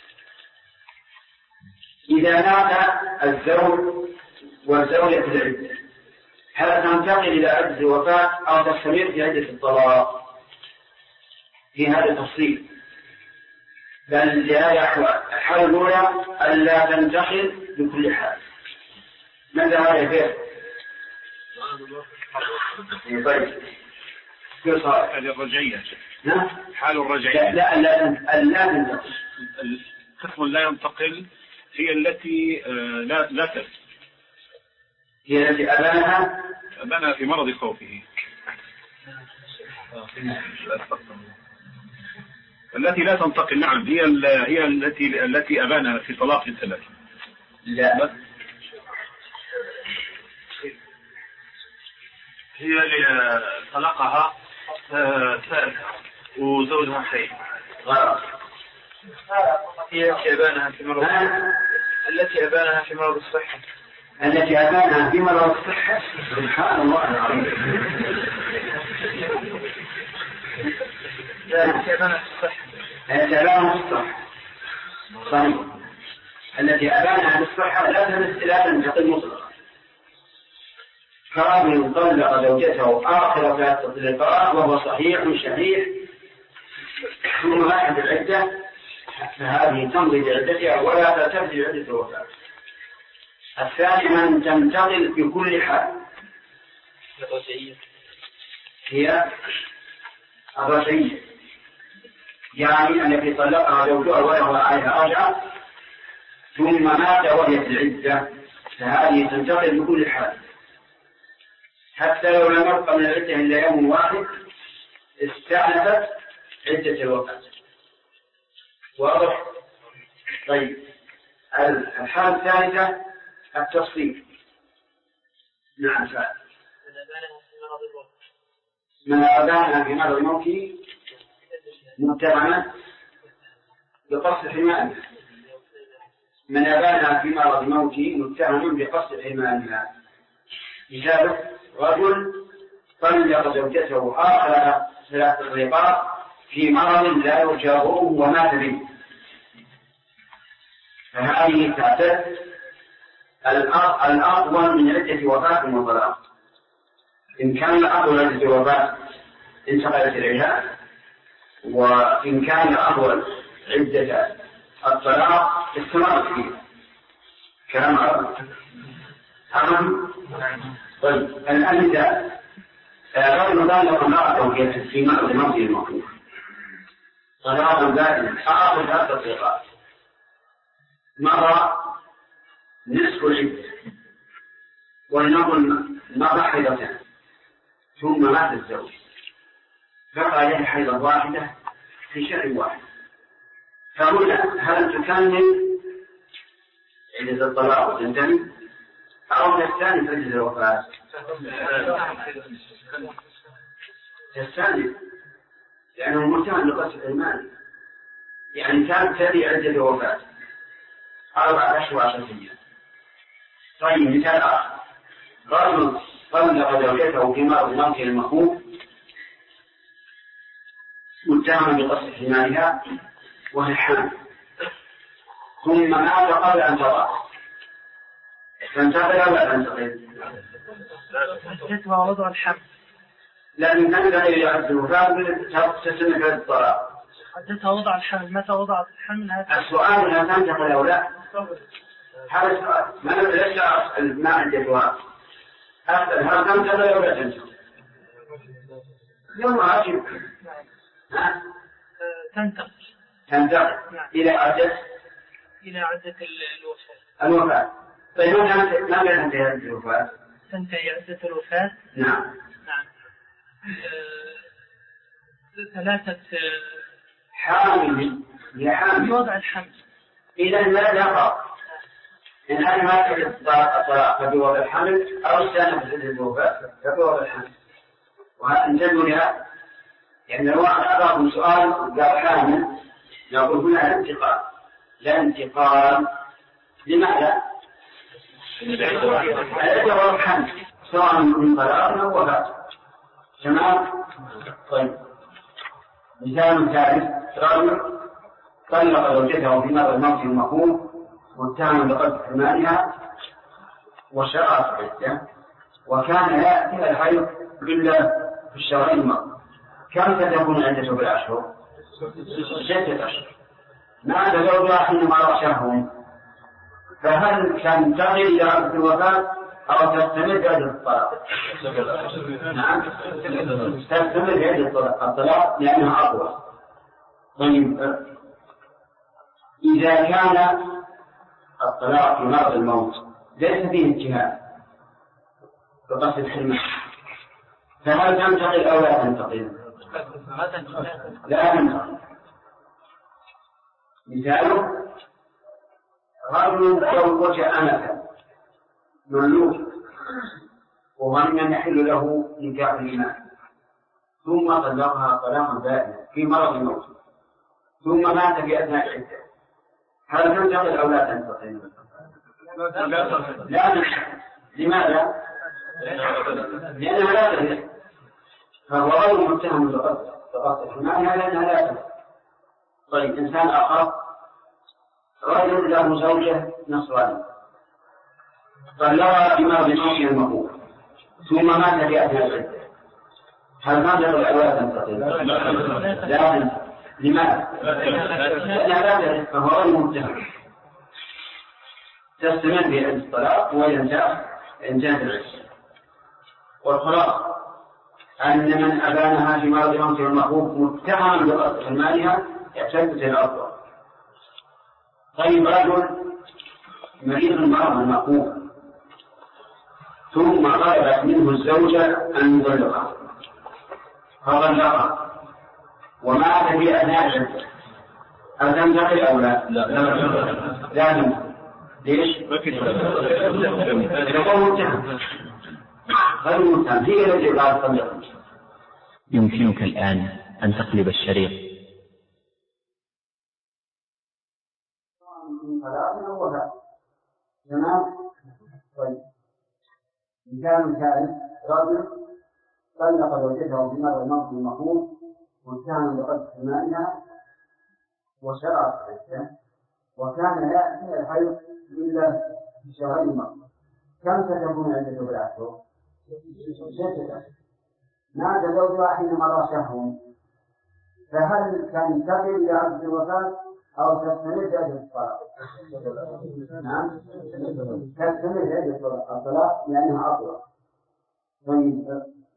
إذا مات الزوج والزوجة في العدة هل تنتقل إلى عدة الوفاة أو تستمر في عدة الطلاق؟ في هذا التفصيل، بل لهذا أحوال. الحالة الأولى ألا تنتقل بكل حال. ماذا هذا يفعل؟ طيب، كيف صار؟ هذه الرجعية. نعم. حال الرجعية. لا تنتقل. القسم لا ينتقل هي التي لا تنتقل. هي التي أبانها في مرض خوفه. التي لا تنتقل. نعم، هي التي أبانها في طلاق 3. لا، هي اللي طلقها وزوجها حي. غلط. هي التي أبانها في مرض الصحة. التي أبانها في مرض الصحة. سبحان الله العظيم. التي أبانها في الصحة. التي أبانها في الصحة. صحيح. التي أبانها في الصحة لا تنتقل مطلقا. كرجل طلق زوجته آخر فترة الطلاق وهو صحيح شهيح ثم ماتت العدة، فهذه تمضي بعدتها ولا تبدي عدة الوفاة. الثاني أن تنتقل بكل حال. هي الرجعية، يعني التي طلقها زوجها وله عليها رجعة ثم مات وهي في العدة فهذه تنتقل بكل حال، حتى لو لم يبقى من العدة إلا يوم واحد استأنفت عدة الوفاة. واضح؟ طيب الحالة الثالثة التفصيل. نعم فعلا. من أبانها في مرض الموت متهما بقصد حمائها. من أبانها في مرض الموت متهم بقصد حمائها. مثاله رجل طلق زوجته آخر 3 طلقات في مرض لا يجابره ومات به، فهذه تعتد الأطول من عدة وفاة وطلاق. إن كان الأطول عدة وفاة انتقلت إليها، وإن كان الأطول عدة الطلاق استمرت فيه. كلام عظيم. طيب الآن إذا رجل طلق امرأته في مرض الموت المخوف طلاقا بائنا آخر 3 طلقات، مر نصف العدة ولنقل مر حيضتان ثم مات الزوج، بقى عليه حيضة واحدة في شهر واحد، فهنا هل تكمل عدة الطلاق وتنتهي أو تستأنف عدة الوفاة؟ تستأنف، لأنه متهم بقصد المال، يعني كانت تبي عدة الوفاة 4 أشهر و10 أيام. طيب مثال آخر، رجل طلق زوجته في مرض الموت المخوف متهم بقصد حمايها وهي حامل، ثم مات قبل أن تضع، تنتقل ولا تنتقل؟ حدثها وضع الحمل، لكن تنتقل إلى عدة الوفاة تستمر في الطلاق. حدثها وضع الحمل، متى وضعت الحمل؟ هذا السؤال هل تنتقل أو لا؟ هذا السؤال ما ليس ما عدتها أسأل هل تنتقل أو لا تنتقل؟ يوم عجيب تنتقل إلى عدة الوفاة. طيب ما تنتهي عدة الوفاة؟ تنتهي عدة الوفاة. نعم 3 حامل هي حامل وضع الحمل. إذا لا يقع إن أنا ما تجد الطلاق فبوضع الحمل أو استأنف عدة الوفاة فبوضع الحمل. وانتبهوا لها، يعني لو أعطاكم سؤال قال حامل نقول هنا الانتقال، لا انتقال. لماذا؟ العدة والحمل سواء من طلاق أو وفاة. تمام؟ طيب مثال ثالث، رجل طلق زوجته في مرض الموت المخوف متهم بقصد حمائها وشرعت العدة، وكان لا يأتي الحيض إلا في الشهرين الماضي. كم تكون عدته بالأشهر؟ 6 أشهر. مات زوجها حينما رأشهم، فهل تنتقل إلى عدة الوفاة أو تستمر عدة الطلاق؟ نعم تستمر عدة الطلاق لأنها أقوى. طيب إذا كان الطلاق في مرض الموت ليس فيه انتهاء بقصد الحرمان، فهل تنتقل أو لا تنتقل؟ لا تنتقل. مثاله رجل زوج أمة مملوك وظن أن يحل له نكاح الإيمان، ثم طلقها طلاقا بائنا في مرض الموت، ثم مات في أثناء العدة، هل تنتقل أو لا تنتقل؟ لا تنتقل. لماذا؟ لأنها لا تنتقل، فهو غير متهم بقصد حماية لأنها لا تنتقل. طيب إنسان آخر، رجل له زوجة نصرانية طلقها في مرض الموت المخوف ثم مات في أثناء العدة، هل تنتقل أو لا تنتقل؟ لا تنتقل. لماذا؟ لأنها لا تنتقل، فهو غير متهم، تستمر في الطلاق وينتهي العدة. والخلاصة أن من أبانها في مرض الموت المخوف متهم بقصد حمايها يعتد الأفضل. طيب رجل مريض المرض المقوم ثم طلبت منه الزوجة أن يطلقها فطلقها ومات في أثناء العدة، هل تنتقل أو لا؟ لا. ليش؟ غير متهم هي التي قالت طلقها. يمكنك الآن أن تقلب الشريط. تمام. طيب مثال ثالث رجل طلق زوجته في مرض الموت المخوف وكان بقدر مالها وشرعت العدة وكان لا يأتي الحيض إلا في شهرين مرة، كم ستكون عدته بالأشهر؟ 6 أشهر. مات زوجها حين مضى شهر، فهل تنتقل إلى عدة الوفاة أو تستمر عدة الطلاق؟ نعم، تستمر عدة الطلاق لأنها أطول. طيب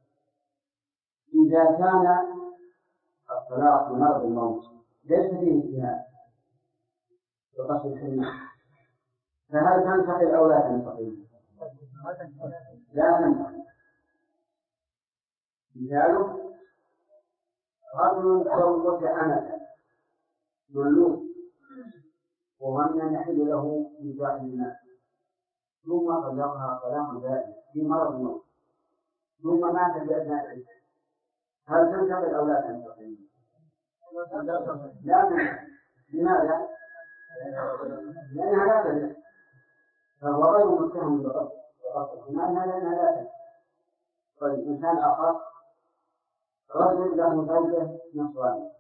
إذا كان الطلاق بمرض الموت ليس فيه اجتهاد وقصد الحرمان، فهل تنتقل أو لا تنتقل؟ لا تنتقل. مثاله رجل زوج أمة مملوك وظن أن يحل له نكاح الناس ثم طلقها طلاقا دائما في مرض الموت ثم مات بأثناء العدة، هل تنتقل أو لا تنتقل؟ لا تنتقل. لماذا؟ لأنها لا تنتقل، فهو غير متهم بقصد الحماية لأنها لا تنتقل. طيب إنسان آخر رجل له زوجة نصرانية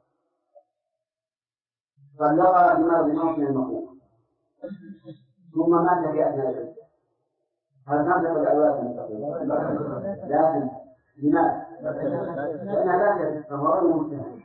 طلقها بمرض الموت المخوف ثم مات في أثناء العدة، هل تنتقل أو لا تنتقل؟ لا تنتقل. لماذا؟ لأنها لا تنتقل، فهو غير متهم،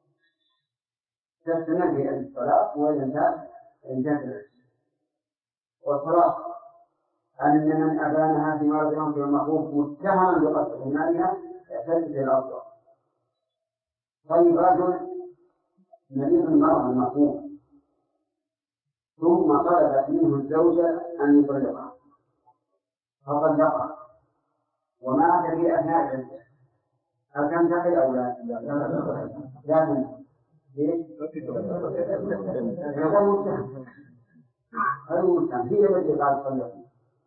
تستمر في الطلاق وإذا انتهت العدة. والطلاق أن من أبانها في مرض الموت المخوف متهما بقصد حمايها يعتد بالأفضل. طيب رجل مريض المرض المخوف ثم طلبت منه الزوجة أن يطلقها فطلقها ومات في أثناء العدة، هل تنتقل أو لا؟ لا تنتقل. ليش؟ المتهم هي التي قال طلقها.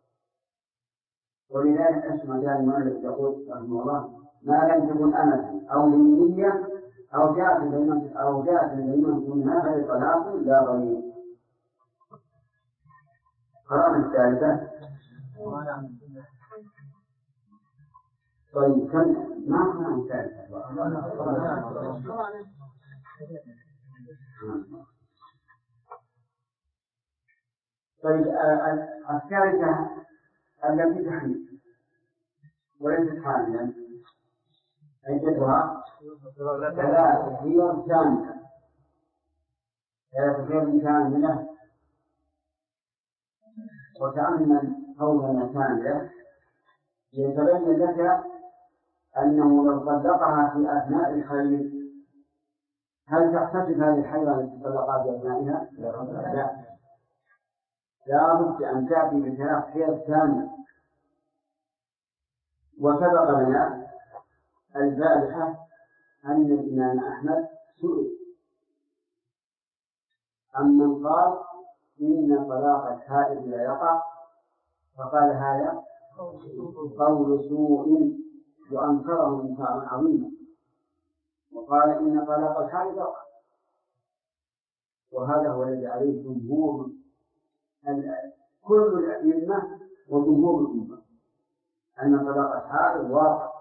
ولذلك اسمع كان المؤلف يقول رحمه الله ما لم تكن أمة أو للنية أو جاءت بينة منها فلطلاق لا غير. قرأنا الثالثة. طيب كم ما قرأنا الثالثة؟ طيب الثالثة التي تحمل وليست حاملا عدتها 3 أيام كاملة، 3 أيام كاملة. وتأمل قولنا كاملة يتبين لك أنه لو طلقها في أثناء الحيض هل تحتسب هذه الحيضة التي طلقها في أثنائها؟ لا بد أن تأتي ب3 حيض كاملة. وسبق لنا البارحة أن الإمام أحمد سئل عمن قال إن طلاق الحائض لا يقع، فقال هذا قول سوء وأنكره إنكارا عظيما، وقال إن طلاق الحائض يقع. وهذا هو الذي عليه جمهور كل الأئمة وجمهور الأمة أن طلاق الحائض واقع.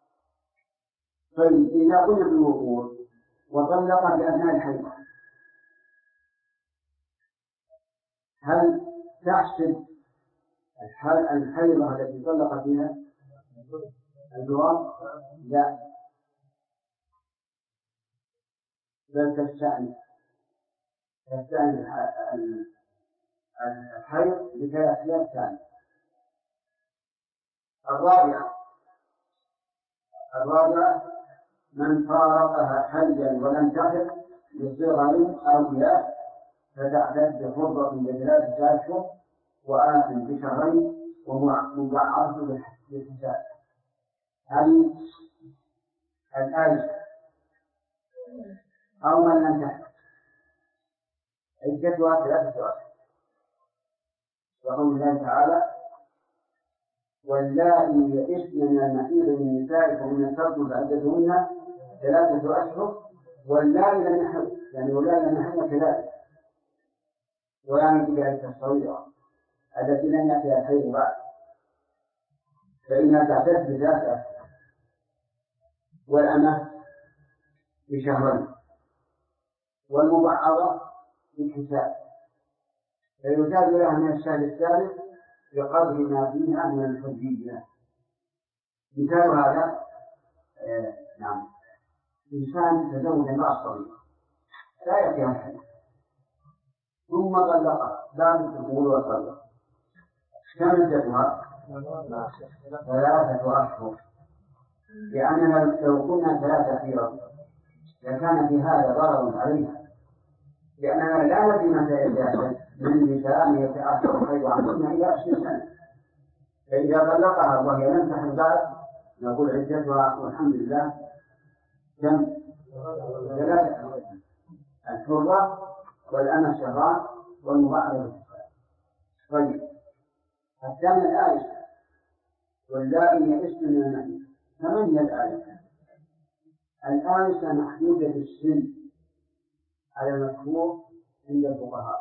طيب إذا قلنا بالوقوع وطلق في أثناء الحيض هل تحسب الحيضة التي طلق فيها الجواب؟ لا، بل تستأنف الحيض ب3 أيام ثانية. الرابعة من فارقها حيا ولم تحل بصغر أو إياه فتعتد بفرضة ب3 أشهر وآت بشهرين ومبعض بالحساب. هذه الآية أو من لم تحت عدتها 3 أشهر. وقول الله تعالى: واللائي يئسن من المحيض من نسائكم من يسترضعن فعدتهن 3 أشهر واللائي لم يحضن، يعني واللائي لم يحضن كذلك، ويعني بذلك الصغيرة التي لم يأتها الحيض بعد، فإنها تعتد ب3 أشهر، والأمة بشهرين، والمبعضة بالحساب، فيزاد لها من الشهر الثالث بقدر ما فيها من الحجية. مثال هذا نعم، إنسان تزوج امرأة صغيرة لا يأتيها الحيض ثم طلقها بعد الدخول والطلق، كم عدتها؟ 3 أشهر، لأننا لو كنا 3 أشهر لكان في هذا ضرر عليها، لأننا لا ندري متى يأتي من نساء يتأخر الحيض عنهن إلى 20 سنة، فإذا طلقها وهي لم تحض بعد نقول عدتها والحمد لله كم؟ 3 الحرة والأمة شهران والمبعضة بالحساب. طيب، الثاني الآية: واللائي يئسن من المحيض. فمن هي الآية؟ الآية محدودة بالسن على المشهور عند الفقهاء،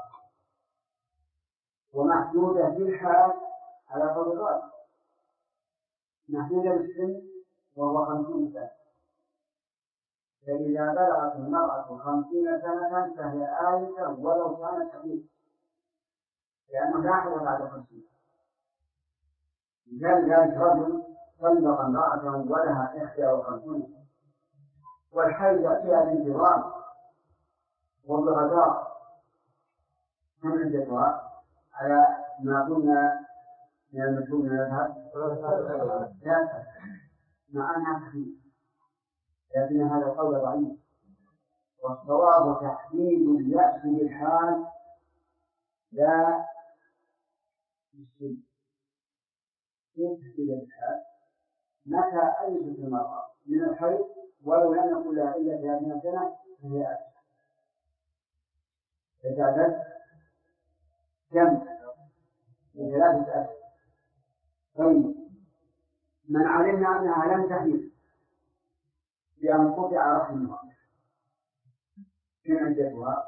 ومحدودة في الحال على قول الراجح. محدودة بالسن وهو 50 سنة، فإذا بلغت المرأة 50 سنة فهي آية ولو كانت حديثة، لأنه لا حدث بعد 50. لذلك رجل طلق امرأة ولها 51 سنة والحيض يأتيها بانتظام وبغداء، كم عدتها على ما قلنا من المشهور من الأذهب؟ 3 مع أنها خفيفة، لكن هذا القول ضعيف، والصواب تحديد اليأس بالحال لا بالسن. كيف تحديد الحال؟ متى أيست المرأة من الحيض ولو لم يكن لها إلا 30 سنة فهي آية. فتعتد كم؟ من 3 أشهر. طيب، من علمنا أنها لم تحيض بأن قطع رحمها كم عدتها؟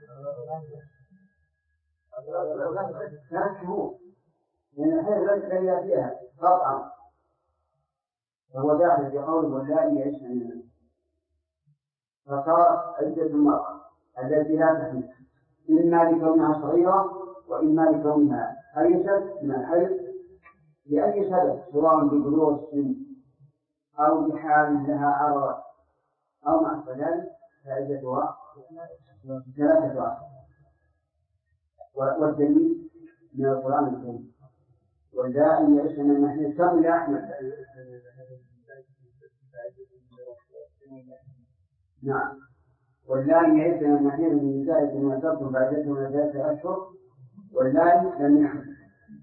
3 شهور، لأن الحيض لم يأتيها قطعا، فهو داخل في قول واللائي يئسن من المحيض، فصار عدة المرأة التي لا تحيض إما لكونها صغيرة وإما لكونها أيست من الحيض لأي سبب، سواء ببلوغ السن أو بحال لها عرض أو ما أشبه ذلك، فعدتها 3 أشهر. والدليل من القرآن الكريم: واللائي يئسن من المحيض. كم يا أحمد؟ نعم، واللائي يئسن من المحيض من نسائكم من يرتبتم فعدتهن 3 أشهر واللائي لم يحضن.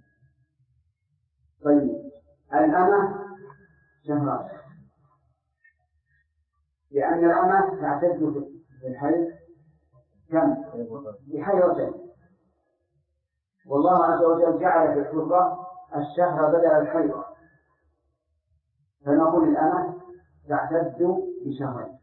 طيب، الأمة شهران، لأن الأمة تعتد في الحيض كم؟ بحيضتين، والله عز وجل جعل في الحرة الشهر بدل الحيض، فنقول الأمة تعتد بشهرين،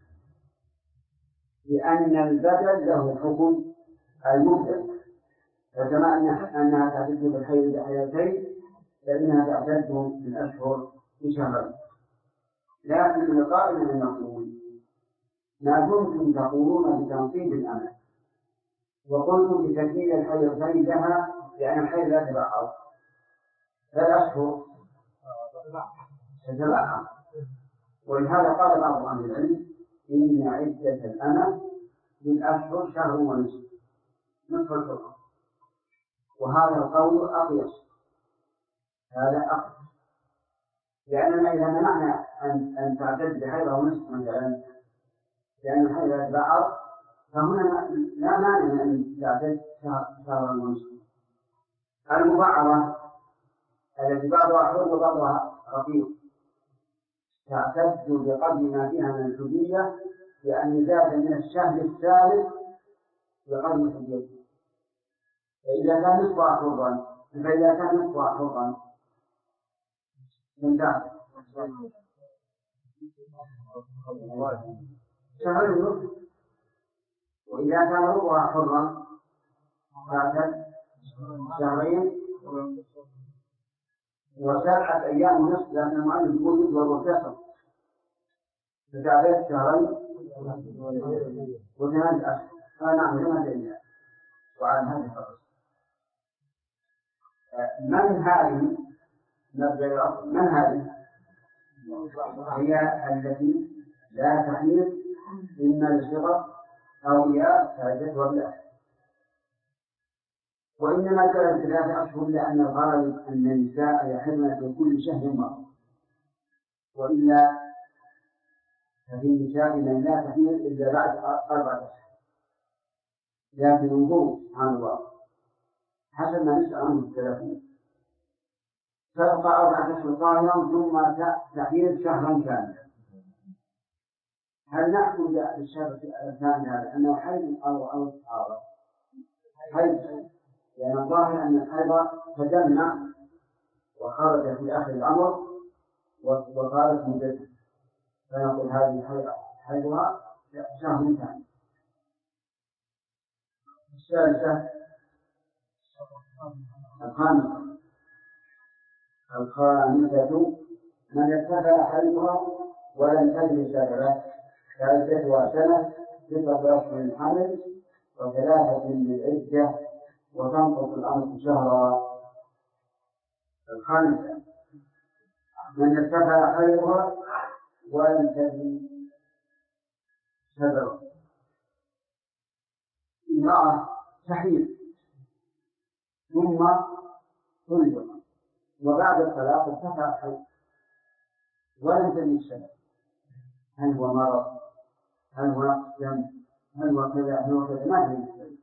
لأن البدل له حكم المبدل، فكما أنها تعتد بالحيض بحيضتين فإنها تعتد بالأشهر بشهرين. لكن القائل أن نقول ما دمتم تقولون بتنصيب الأمل وقلتم بتكميل الحيضتين لها لأن الحيض لا تبعض 3 أشهر تتبعض، ولهذا قال بعض أهل العلم إن عدة الأمل بالأشهر 1 شهر ونصف، نصف الحكم، وهذا القول أقيس، هذا أقيس، لأننا إذا منعنا أن تعتد بحيض ونصف مثلا لأن الحيض يتبعض، فهنا لا مانع أن تعتد 1 شهر ونصف، المبعضة التي بعضها حر وبعضها رقيق تعتد بقدر ما فيها من الحدية لأن زاد من الشهر الثالث بقدر الحدية. فإذا كان نصفها حرا انتهى شهر ونصف. وإذا كان ربعها حرا فاتت شهرين و7 أيام ونصف، لأن المؤلف يقول يجبر وكسر فتعتد شهرين و8 أشهر. نعم 8 أيام. وعن هذه الفرق من هذه هي التي لا تحيض إما لصغر أو يا فائدة ولا، وإنما كانت 3 أشهر لأن الغالب أن النساء يحرمن في كل شهر مرة، وإلا ففي النساء من لا تحيض إلا بعد 4 أشهر. لكن انظروا سبحان الله حسب ما نسأل عنه 30 تبقى 4 أشهر طاهرا ثم تحيض شهرا كاملا. هل نحكم بالشهر الثاني هذا أنه حيض أو استحاضة؟ حيض، لأن الظاهر أن الحيض تجمع وخرج في آخر الأمر وصارت مدة، فنقول هذه حيضها شهر ثاني. الثالثة الخامسة من ارتفع حيضها ولم تجري شهرا فعدتها سنة 6 أشهر الحمل و3 للعدة وتنقص الأمر شهرا. الخامسة من ارتفع حيضها ولم تجري شهرا. امرأة تحيض ثم طلق وبعد الطلاق ارتفع حيض ولم تجري الشهر، هل هو مرض؟ هل هو نقص دم؟ هل هو كذا؟ هل هو كذا؟ ما تدري.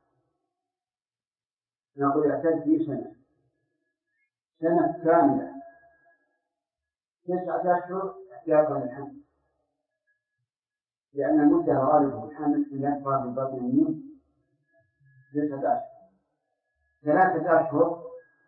نقول اعتد في سنة كاملة 9 أشهر احتياطا للحمل، لأن المدة غالبه الحمل في يكبر من بطن النين 9 أشهر. 3 أشهر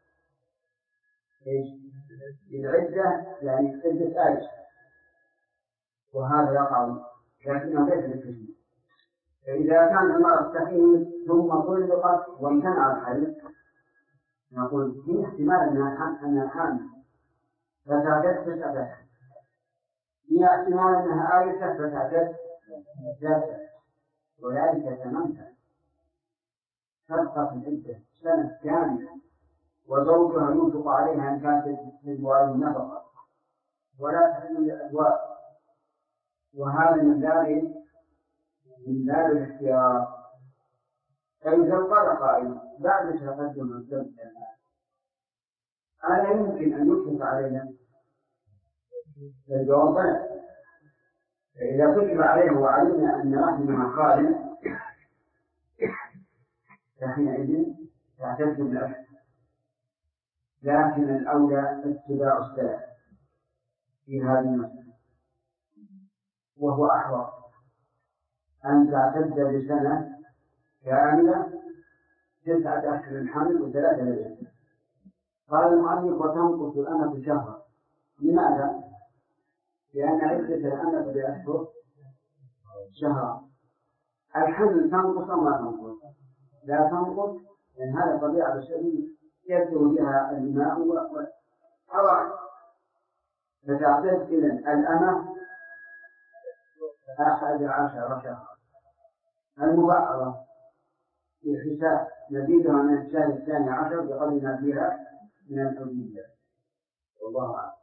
العدة يعني عدة آية، وهذا يقع لكنه ليس بالكثير. فإذا كان المرأة تحيض ثم طلقت وامتنع الحيض نقول في احتمال أنها حامل فتعتد 9 أشهر، في احتمال أنها آية فتعتد 3 وذلك تمامها تبقى في العدة سنة كاملة، وزوجها ينفق عليها إن كانت تجب عليه النفقة ولا تحل الأزواج، وهذا من باب الاختيار. فإذا قال قائل بعد تقدم الزوج ألا يمكن أن يشرف علينا؟ الجواب لا. فإذا كتب عليه وعلمنا أن رحمها خالد فحينئذ تعتد بالأشهر، لكن الأولى اتباع السلف في هذه المسألة، وهو أحوط أن تعتد بسنة كاملة 9 أشهر الحمل و3 للعدة. قال المؤلف وتنقص الأمة شهرا. لماذا؟ لأن عدة الأمة بأشهر شهرا. الحمل تنقص أو ما تنقص؟ لا تنقص، لأن هذا طبيعة الشيء يكثر بها الماء والحرائق، فتعتد إذن الأمة 11 شهرا. المبعضة في حساب نزيدها من الشهر 12 بقدر ما فيها من الحدية، والله أعلم.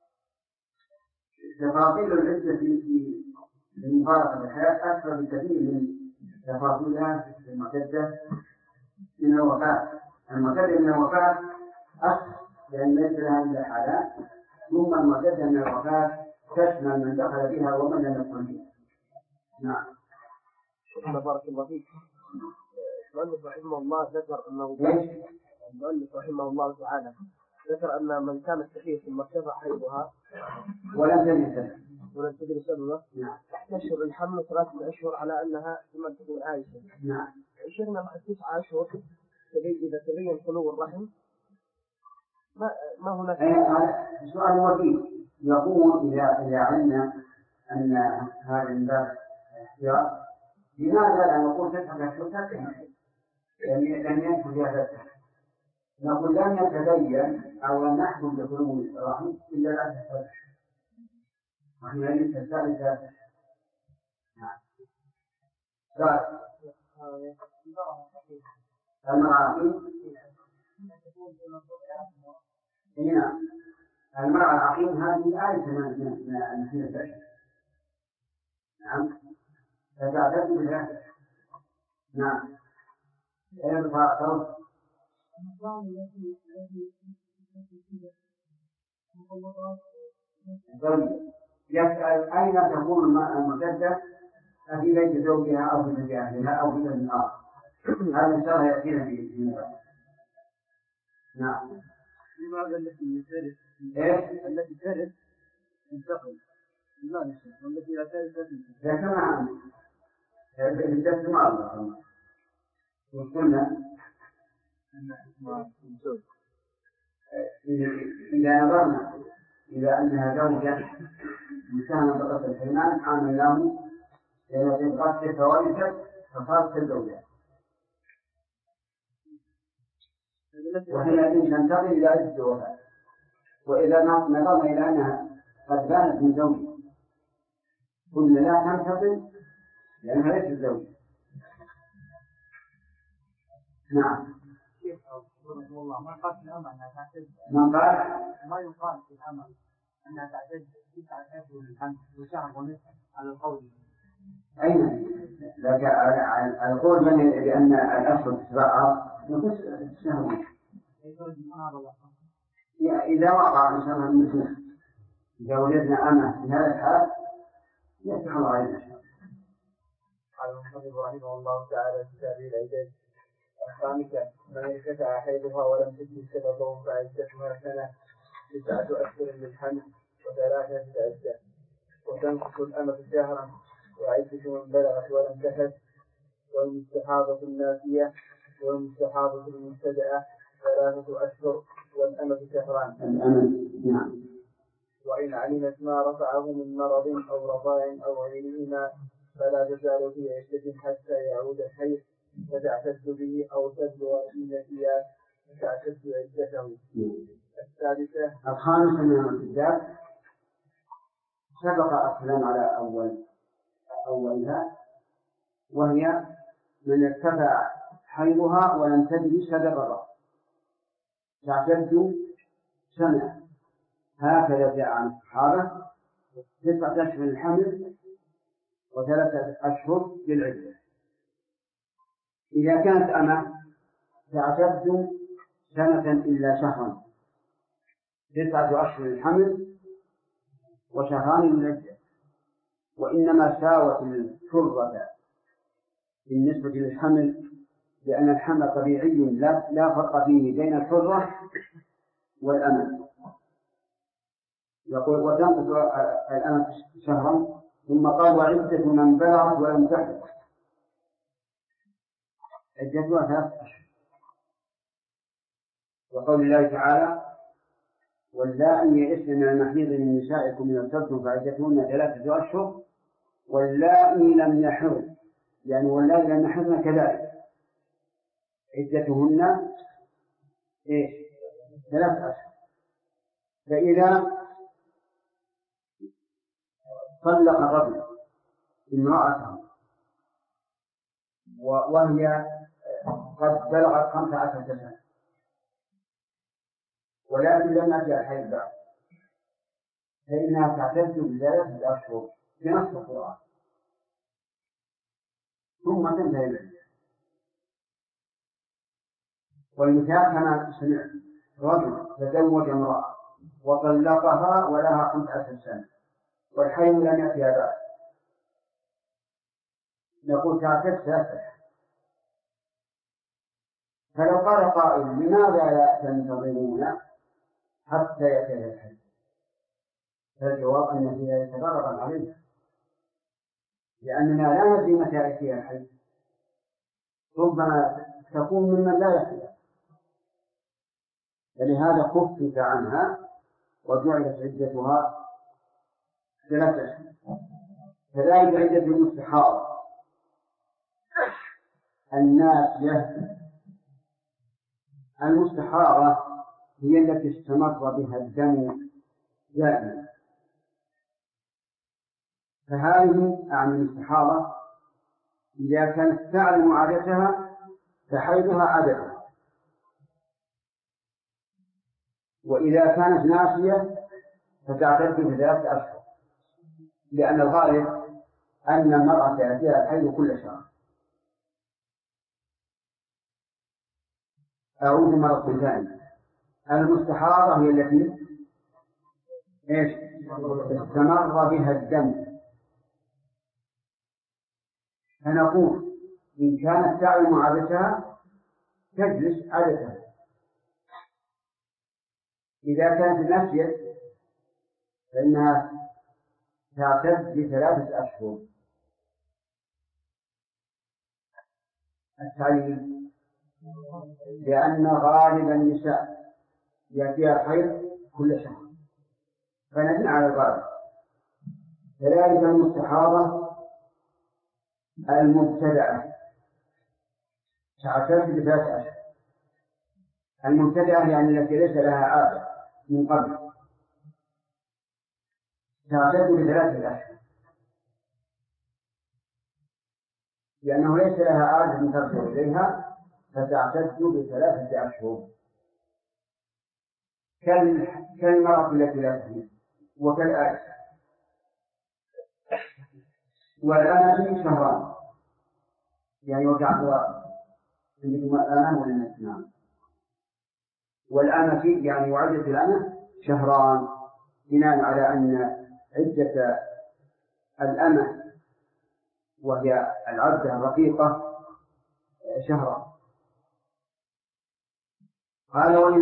تفاصيل العدة في المفارقة الحياة أكثر بكثير من تفاصيلها في المعتدة من الوفاة. المعتدة من الوفاة أكثر لأن ليس لها إلا حالات، ثم المعتدة من الوفاة تشمل من دخل بها ومن لم يدخل بها. نعم. بارك الله فيك. المؤلف رحمه الله ذكر أنه المؤلف رحمه الله تعالى ذكر أن من كانت تحيض ثم ارتفع حيضها ولم تدري سببه تحت أشهر الحمل 3 أشهر على أنها كما تقول عائشة. نعم. شيخنا 9 أشهر إذا تبين خلو الرحم ما هناك. السؤال وكيل يقول إذا علمنا أن هذا من باب الاحتياط لماذا لا نقول 9 أشهر تكفي؟ يعني لم يكن فيها 3 أشهر. نقول لم يتبين أو لم نحكم بخلو الرحم إلا لا تستطيع وحينئذ تستطيع 3 أشهر. نعم. المرأة العقيم هذه آية من النحيل البشر. نعم. فتعتد بذلك. نعم. يسأل أين تكون المعتدة في بيت زوجها أو في بيت أهلها أو في بيت آخر. هذا إن شاء الله يأتينا في المرأة. نعم. لماذا التي ترد تنتقل لا نشأ والتي لا ترد لا تنتقل؟ ذكرنا عنه الجد مع الله وقلنا إذا نظرنا إلى أنها زوجة مساهمة بقصة الحرمان عاملناه لأن تبقى فوائد فصارت الزوجة وحينئذ ننتقل إلى الزوجة. وإذا نظرنا إلى أنها قد بانت من زوجة قلنا لا تنتقل لأنها ليست زوجة. نعم. ما قال في الأمر أنها تعتد ما يقال في الأمر أنها تعتد 9 أشهر الحمل وشهر ونصف على القول. أين؟ لكن على القول بأن الأشهر تسبقها نقص الشهر. إذا وقع إن شاء الله المسلم إذا وجدنا أمه في هذا الحال يفتح الله علينا. قال المصنف رحمه الله تعالى في كتابه العدد الخامسة من ارتفع حيضها ولم تجد سببه فعدتها سنة 9 أشهر للحمل و3 عدة وتنقص الأمة شهرا وعدة من بلغت ولم تحد والمستحاضة الناسية والمستحاضة المبتدأة 3 أشهر والأمة شهران. نعم. وإن علمت ما رفعه من مرض أو رضاع أو غيرهما فلا تزال في عدة حتى يعود الحيض فتعتد به أو تبلغ نتيجة فتعتد عدته. السادسة الخامسة من العدات سبق الكلام على أولها وهي من ارتفع حيضها ولم تدري سببه تعتد سنة. هكذا جاء عن الصحابة 9 أشهر الحمل و3 أشهر للعدة. إذا كانت أمة تعتد سنة إلا شهرا 9 أشهر الحمل وشهران للعدة. وإنما ساوت الحرة بالنسبة للحمل لأن الحمل طبيعي لا فرق فيه بين الحرة والأمة. يقول وتنقص الأمة شهرا ثم قال وعدة من بلغت ولم تحد عدتها 3 أشهر. وقول الله تعالى واللائي يئسن من المحيض من نسائكم من ارتبتم فعدتهن 3 أشهر واللائي لم يحضن يعني واللائي لم يحضن كذلك عدتهن 3 أشهر. فإذا طلق الرجل امرأته وهي قد بلغت 15 سنة ولكن لم يأتي الحيض بعد فإنها تعتد ب3 أشهر في نص القرآن ثم تنتهي العدة. والمثال كما سمعت رجل تزوج امرأة وطلقها ولها 15 سنة والحيض لم يأتيها بعد نقول تعتد 3 أشهر. فلو قال قائل لماذا لا تنتظرون حتى يأتي الحج؟ فالجواب أن فيها يتضرر علينا، لأننا لا ندري متى يأتي الحج، ربما تكون ممن لا يأتي، فلهذا خفف عنها وجعلت عدتها 3 أشهر. كذلك عدة المستحاضة الناسية. المستحاضة هي التي استمر بها الدم دائما، فهذه أعني الاستحاضة إذا كانت تعلم عادتها فحيضها عادتها، وإذا كانت ناسية فتعتد ب3 أشهر، لأن الغالب أن المرأة يأتيها الحيض كل شهر. أعود مرة ثانية، المستحاضة هي التي استمر بها الدم، فنقول إن كانت تعلم عادتها تجلس عادتها، إذا كانت نسيت فإنها تعتد ب3 أشهر. التعليل لأن غالب النساء يأتيها الحيض كل شهر، فنبني على الغالب. كذلك المستحاضة المبتدعة تعتد ب3 أشهر. المبتدعة يعني التي ليس لها عادة من قبل تعتد ب3 أشهر، لأنه ليس لها عادة ترجع إليها فتعتد ب3 أشهر، كالمرأة التي لا تحيض وكالآية. والآن 2 شهران، يعني وجعلوا عندكم الآن والنسنان، والآن في يعني وعدة الآن 2 شهران، بناء على أن عدة الأمة وهي العبدة الرقيقة 2 شهران. قال وإن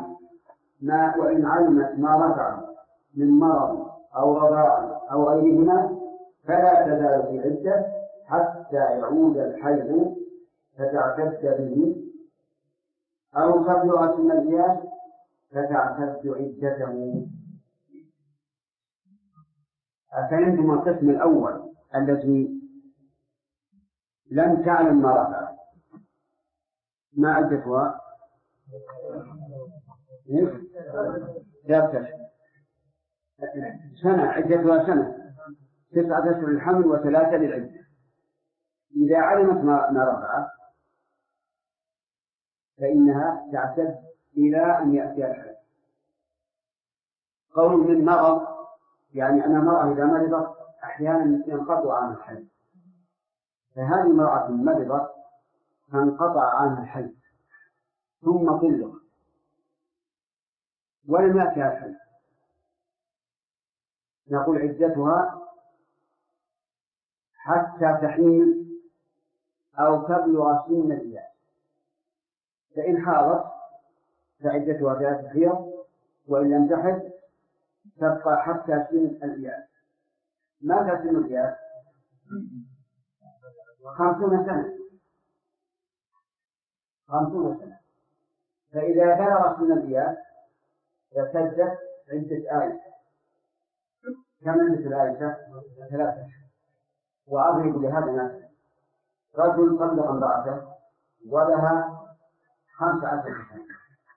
علمت ما رفع من مرض أو رضاع أو غيرهما فلا تزال في عدة حتى يعود الحيض فتعتد به، أو تبلغ سن القياس فتعتد عدته. أفهمتم القسم الأول التي لم تعلم ما رفع، ما عدتها؟ 3 سنة، عدتها سنة، 9 أشهر الحمل و3 للعدة. إذا علمت ما رفع فإنها تعتد إلى أن يأتي الحيض. قول من مرض يعني أن المرأة إذا مرضت أحيانا ينقطع عنها الحيض، فهذه امرأة مرضت فانقطع عنها الحيض ثم طلق ولم يأتها الحيض، نقول عدتها حتى تحيض أو تبلغ سن الإياس. فإن حاضت فعدتها 3 حيض، وإن لم تحض تبقى حتى سن الإياس. ماذا سن الإياس؟ 50 سنة. 50 سنة. فإذا بلغ سن الإياس ارتدت عدة آية. كم مثل آية؟ 3 أشهر. وأضرب لهذا مثلا: رجل طلق امرأته ولها 15 سنة،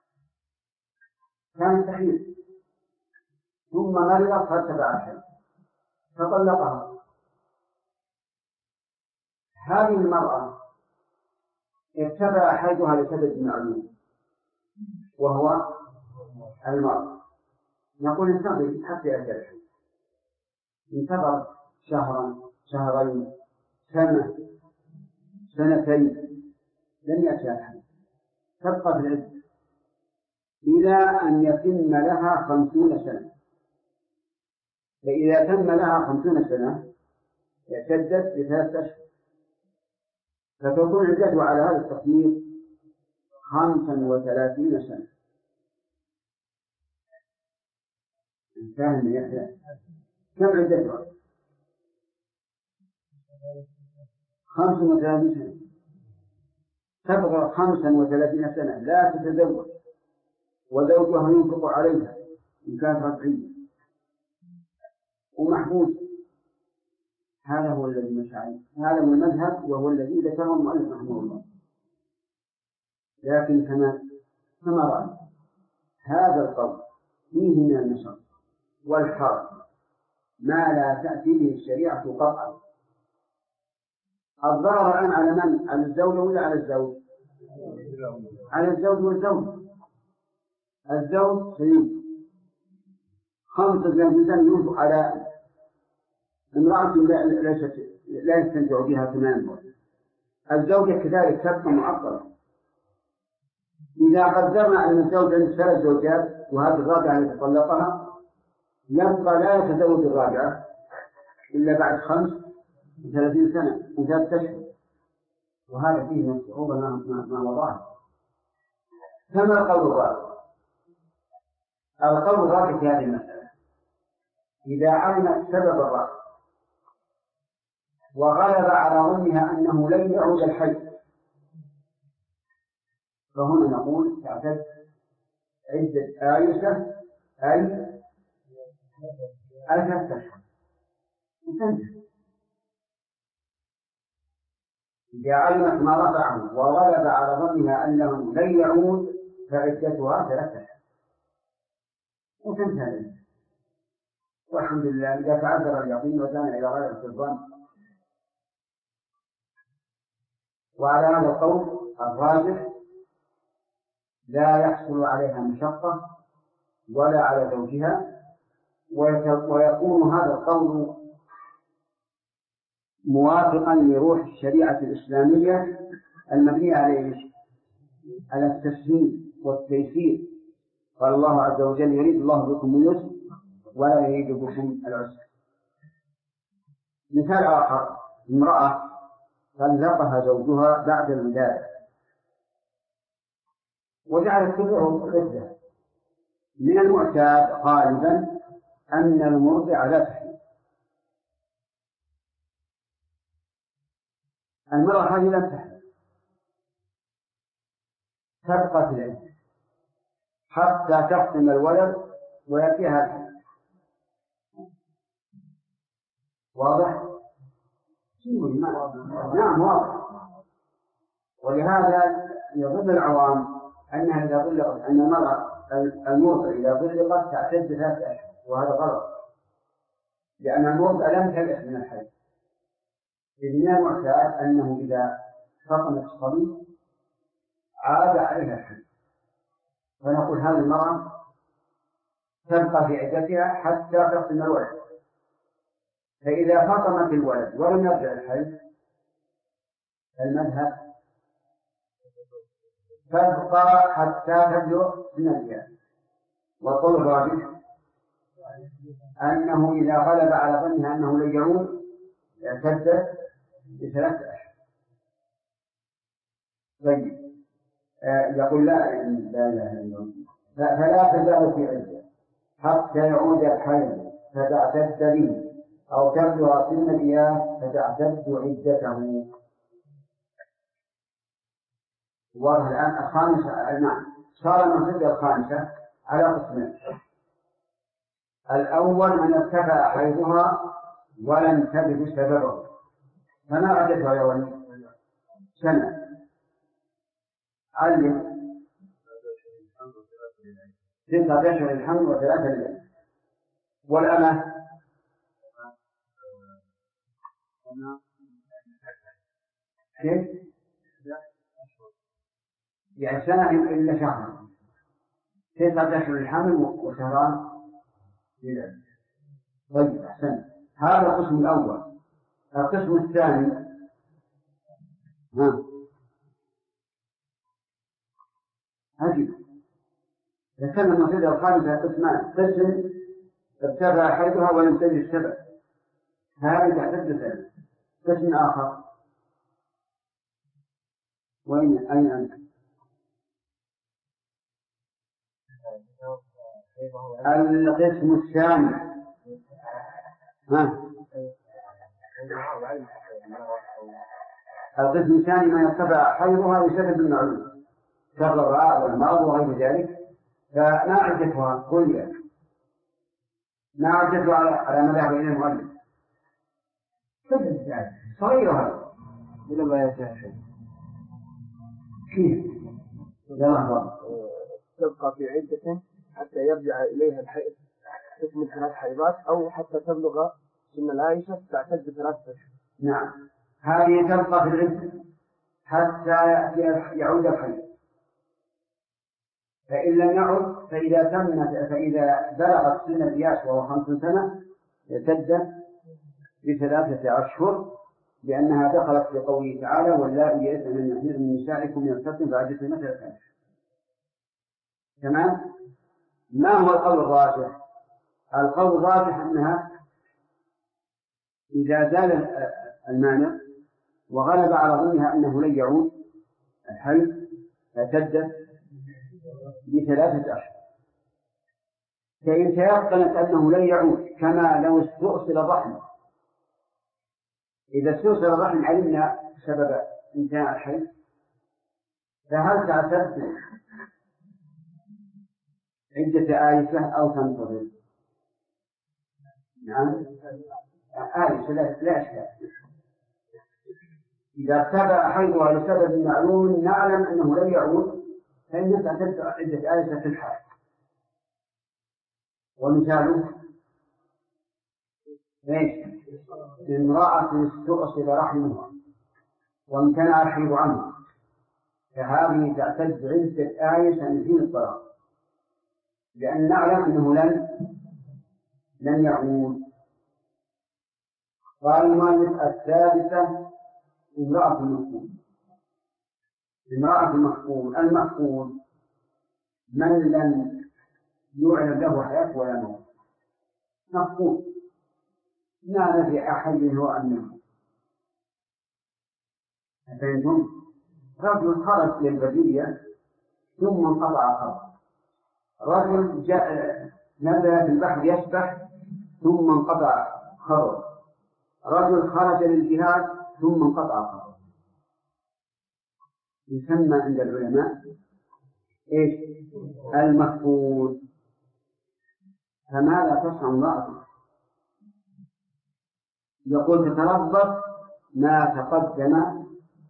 كانت تحيض ثم مرضت فارتفع الحيض فطلقها. هذه المرأة ارتفع حيضها لسبب معلوم وهو المرض، نقول انتظر حتى يأتي الحيض. انتظر 1 شهرا 2 شهرين 1 سنة 2 لم يأتي الحيض، تبقى في العدة إلى أن يتم لها 50 سنة. فإذا تم لها 50 سنة اعتدت ب3 أشهر، فتكون عدتها على هذا التصنيف 35 سنة. فاهم يا أخي؟ كم عدتها؟ 35 سنة. تبغى 35 سنة لا تتزوج وزوجها ينفق عليها إن كانت رجعية ومحبوس. هذا هو الذي مشى عليه، هذا هو المذهب وهو الذي ذكره المؤلف رحمه الله. لكن كما رأى هذا القول فيه من النشر والحرج ما لا تأتي به الشريعة قطعا. الضرر الآن على من؟ على الزوج ولا على الزوج؟ على الزوج والزوج. الزوج سيد 35 سنة ينفق على امرأة لا يستمتع بها تماما. الزوجة كذلك تبقى معطلة. إذا قدرنا أن الزوج عنده 3 زوجات وهذه الرابعة التي طلقها، يبقى لا يتزوج الرابعة إلا بعد 35 سنة و3 أشهر، وهذا فيه من الصعوبة ما وضعها. كما القول الرابع. القول الرابع في هذه المسألة إذا علمت سبب الرابع وغلب على ظنها أنه لن يعود الحي، فهنا نقول تعتد عدة آيسة أي 3 أشهر. إذا علمت ما رفعه وغلب على ظنها أنه لن يعود فعدتها 3 أشهر وتنتهي. والحمد لله إذا تعذر اليقين وكان إلى غير الظن. وعلى هذا القول الراجح لا يحصل عليها مشقة ولا على زوجها، ويكون هذا القول موافقا لروح الشريعة الإسلامية المبنية على التسهيل والتيسير. قال الله عز وجل يريد الله بكم اليسر ولا يريد بكم العسر. مثال آخر، امرأة طلقها زوجها بعد الولادة وجعلت كله عدة. من المعتاد غالبا أن المرضع لا تحمل. المرأة هذه لم تحمل تبقى في العدة حتى تحسن الولد ويأتيها الحمل. واضح؟ نعم واضح. ولهذا يظن العوام أنها إذا طلقت أن المرأة المرضع إذا طلقت تعتد 3 أشهر، وهذا غلط، لأن المرضع لم تلح من الحيض. إذن المعتاد أنه إذا فطمت الصبي عاد عليها الحيض، فنقول هذه المرأة تبقى في عدتها حتى تفطم الولد. فإذا فطمت الولد ولم يرجع الحيض المذهب تبقى حتى تبلغ سن الجهاد. والقول الرابع أنه إذا غلب على ظنها أنه لن يعود اعتدت ب3 أشهر. طيب يقول لا إله إلا الله فلا تزال في عدة حتى يعود الحيض فتعتد به أو تبلغ سن الإياس فتعتد عدته. واضح الآن الخامسة. نعم، صار المعتدة الخامسة على قسمين. الأول من ارتفع حيضها ولم تبد سببه، فما عدتها يا ولي؟ 1 سنة. علم 9 أشهر الحمل و3 ليالي. والأمة كيف؟ يعني 1 سنة إلا شهر. 9 أشهر الحمل و2 ليالي. طيب أحسن. هذا القسم الأول. القسم الثاني عجيب. ذكرنا المعتدة الخامسة قسمان: قسم ارتفع حيضها ولم تجد السبب، هذه تعتد 3. قسم آخر أين أنت؟ القسم الثاني القسم الثاني ما يرتفع حيضها بسبب المعلوم كالرضاع والمرض وغير ذلك، فما عدتها كلها، ما عدتها على مذهب إلى المؤلف صغيرة ولا ما يتعشى كيف تبقى في عدة حتى يرجع إليها الحيض تكمل 3 حيضات أو حتى تبلغ سن العائشة تعتد 3 أشهر. نعم، هذه تبقى في العدة حتى يعود الحيض، فإن لم يعد فإذا بلغت سن القياس وهو 50 سنة اعتد ب3 أشهر، لأنها دخلت في قوله تعالى واللائي يئسن من المحيض من نسائكم من الفتن فعدتهن 3 أشهر. تمام. ما هو القول الراجح؟ القول الراجح أنها إذا زال المانع وغلب على ظنها أنه لن يعود الحيض اعتدت ب3 أشهر. فإن تيقنت أنه لن يعود كما لو استؤصل الرحم، إذا استؤصل الرحم علمنا سبب انتهاء الحيض، فهل تعتد عدة آيسة أو تنتظر؟ نعم آيسة لا أشكال. إذا ارتفع حيضها لسبب معلوم نعلم أنه لن يعود فإنها تعتد عدة آيسة في الحال. ومثاله امرأة استؤصل رحمها وامتنع الحيض عنها، فهذه تعتد عدة آيسة من حين الطلاق، لأن نعلم أنه لن يعود. قال المؤلف الثالثة امرأة المفقود. المفقود من لم يعلم له حياة ولا موت، مفقود ما ندري أحد هو أنه. فإنهم رجل خرج للبدية ثم انقطع خرج، رجل نزل في البحر يسبح ثم انقطع خبر، رجل خرج للجهاد ثم انقطع خبر، يسمى عند العلماء المفقود. فماذا تصنع امرأة؟ يقول تتربص ما تقدم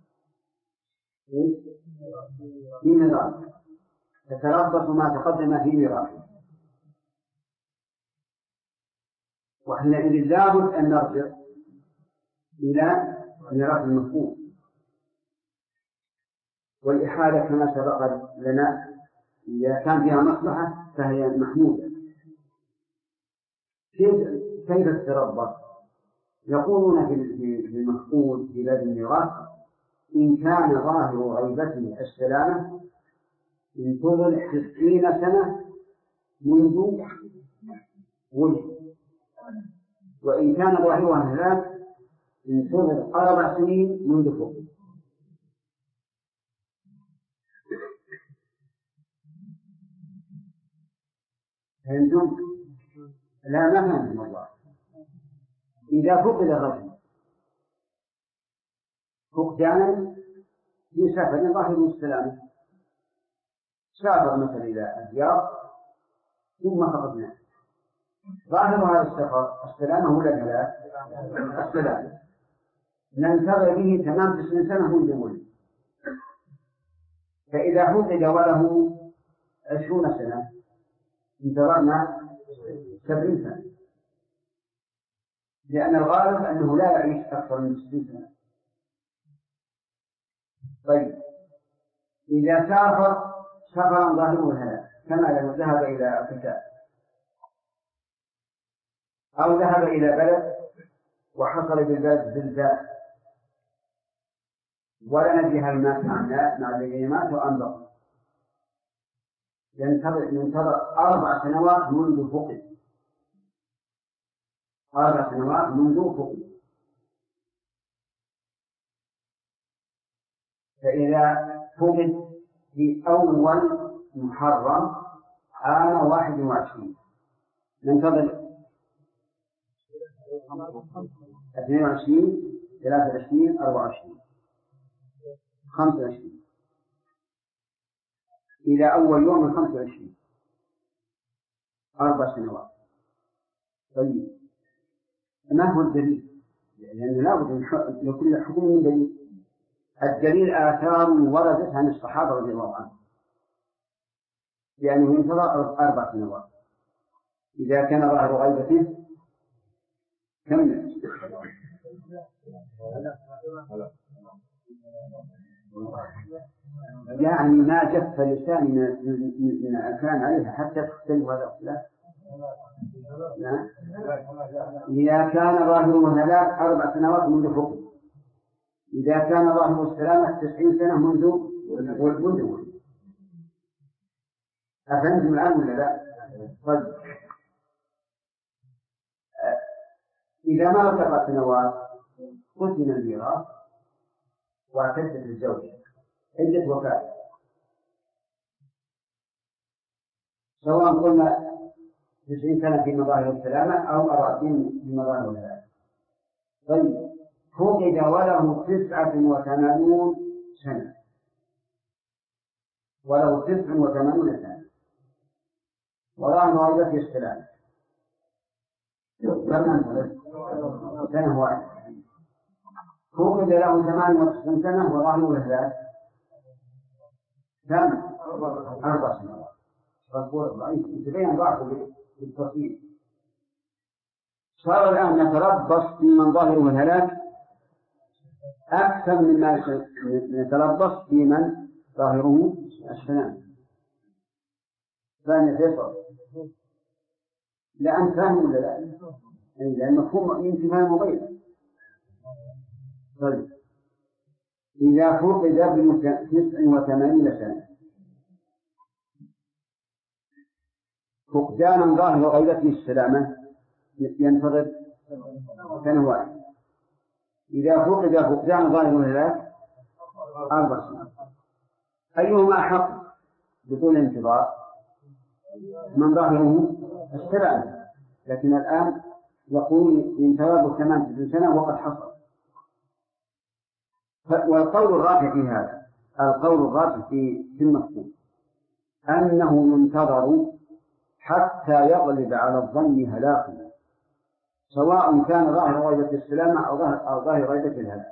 في ميراث، تتربص ما تقدم في ميراث، وحينئذ لابد أن نرجع إلى ميراث المفقود. والإحالة كما سبق لنا إذا كان فيها مصلحة فهي محمودة. كيف تتربص؟ يقولون في المفقود في باب الميراث إن كان ظاهر غيبته السلامة انتظر 90 سنة منذ ولد، وإن كان ظاهرها هلاك انتظر 4 سنين منذ فوق. فهمتم؟ لا ما فهمتم الله. إذا فقد الرجل فقدانا في سفر ظاهر السلامة، سافر مثلا إلى الرياض ثم فقدناه، ظاهر هذا السفر السلامة ولا الهلاك؟ السلامة. ننتظر به تمام 90 سنة منذ ولد، فإذا فقد وله 20 سنة انتظرنا 70 سنة، لأن الغالب أنه لا يعيش أكثر من 60 سنة. طيب إذا سافر سفرا ظاهره الهلاك كما لو ذهب إلى القتال أو ذهب إلى بلد وحصل بالبلد زلزال ولا ندري هل مات مع الذين ماتوا أم بقوا، ينتظر 4 سنوات منذ فقد، 4 سنوات منذ فقد. فإذا فقد في أول محرم عام 21 ننتظر 22 23 24 25 إلى أول يوم من 25 4 سنوات. طيب ما هو الدليل؟ لأنه لا بد لكل حكم من دليل. الدليل آثار وردت عن الصحابة رضي الله عنهم لأنه ينتظر 4 سنوات. إذا كان ظاهر غيبته كم يعني ما جف لسان من أكان عليها حتى تختلف هذا الخلاف. إذا كان ظاهره هلاك 4 سنوات منذ حكم، إذا كان ظاهره السلامة 90 سنة منذ ولد. أفهمتم الآن ولا لا؟ طيب إذا ما 4 سنوات قسم الميراث واعتدت الزوجة عدة وفاة، سواء قلنا 90 سنة في مظاهر السلامة أو 40 في مظاهر الهلاك. طيب فوقد وله 89 سنة، وله 89 سنة وراء غيبته السلامة سنة واحدة. فوقد له 98 سنة وراء الهلاك كم 4 سنوات. فالقول ضعيف يتبين ضعفه بالتصوير. صار الآن نتربص بمن ظاهره الهلاك أكثر مما نتربص بمن ظاهره السلام. ثاني فيصل لأن فهم ولا لا؟ لأن مفهوم يمكن فهم غيره. طيب إذا فقد ابن 89 سنة فقدانا ظاهر غيبته السلامة ينتظر سنة واحدة. إذا فقد فقدان ظاهر الهلاك 4 سنوات. أيهما أحق بطول انتظار؟ من ظاهره السلامة، لكن الآن يقول ينتظر 8 سنة وقد حصل. والقول الراجح في هذا القول الراجح في المقصود أنه ينتظر حتى يغلب على الظن هلاكه، سواء كان ظاهر غيبة السلامة أو ظاهر غيبة الهلاك.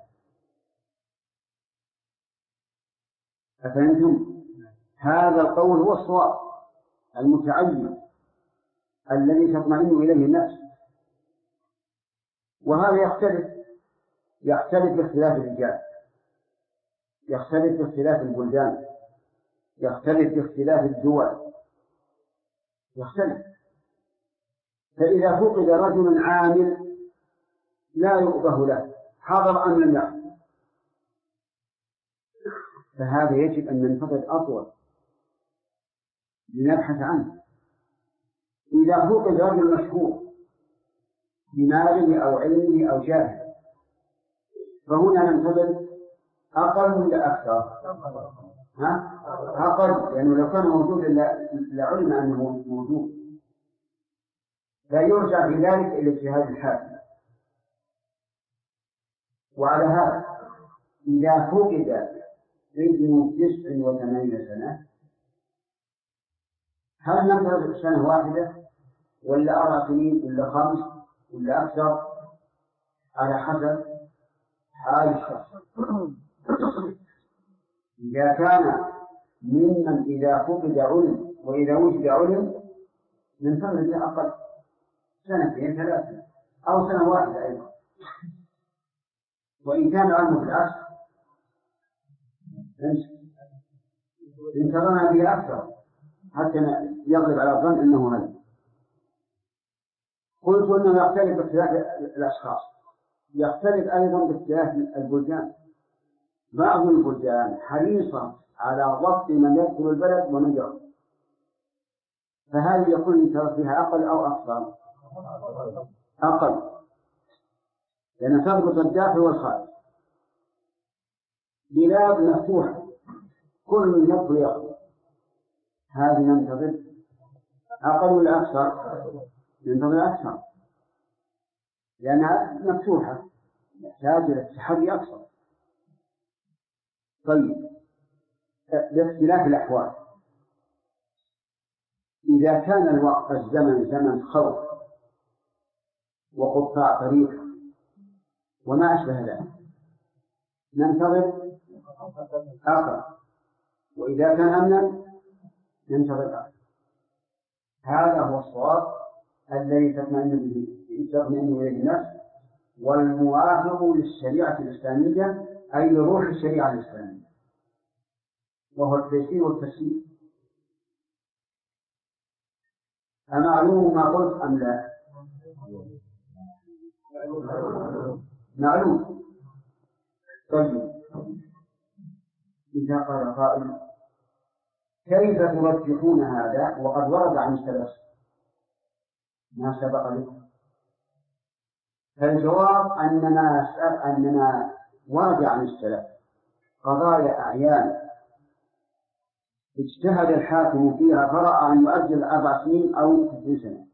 أفهمتم؟ هذا القول هو الصواب المتعين الذي تطمئن إليه النفس. وهذا يختلف باختلاف الرجال، يختلف باختلاف البلدان، يختلف باختلاف الدول، يختلف. فإذا فقد رجل عامل لا يؤبه له حضر أم لم يحضر، فهذا يجب أن ننتظر أطول لنبحث عنه. إذا فقد رجل مشهور بماله أو علمه أو جاهه فهنا ننتظر أقل ولا أكثر؟ أقل، لأنه لو كان موجودا لعلم أنه موجود، لا يرجع في ذلك إلى اجتهاد الحاكم. وعلى هذا إذا فقد ابن 89 سنة هل ننتظر سنة واحدة ولا 4 سنين ولا 5 ولا أكثر؟ على حسب حال الشخص. إذا كان ممن إذا فقد علم وإذا وجد علم ننتظر به أقل 2 3 أو سنة واحدة أيضا. وإن كان علمه بالعكس انتظرنا به أكثر حتى يغلب على الظن أنه هذا. قلت أنه يختلف باختلاف الأشخاص، يختلف أيضا باختلاف البلدان. بعض البلدان حريصة على ضبط من يدخل البلد ومن يخرج، فهذه يكون انتظر فيها أقل أو أكثر؟ أقل، لأن تضبط الداخل والخارج. بلاد مفتوحة كل من يدخل يخرج، هذه ننتظر أقل ولا أكثر؟ ينتظر أكثر لأنها مفتوحة يحتاج إلى التحري أكثر. طيب باختلاف الأحوال، إذا كان الزمن زمن خوف وقطاع طريق وما أشبه ذلك ننتظر آخر، وإذا كان أمنا ننتظر آخر. هذا هو الصواب الذي تطمئن إليه النفس والموافق للشريعة الإسلامية أي لروح الشريعة الإسلامية، وهو التيسير والتسهيل. أمعلوم ما قلت أم لا؟ معلوم. طيب إذا قال قائل كيف ترجحون هذا وقد ورد عن السلف ما سبق لكم؟ فالجواب أننا ورد عن السلف قضايا أعيان اجتهد الحاكم فيها فرأى أن يؤجل 4 سنين أو 9 سنة،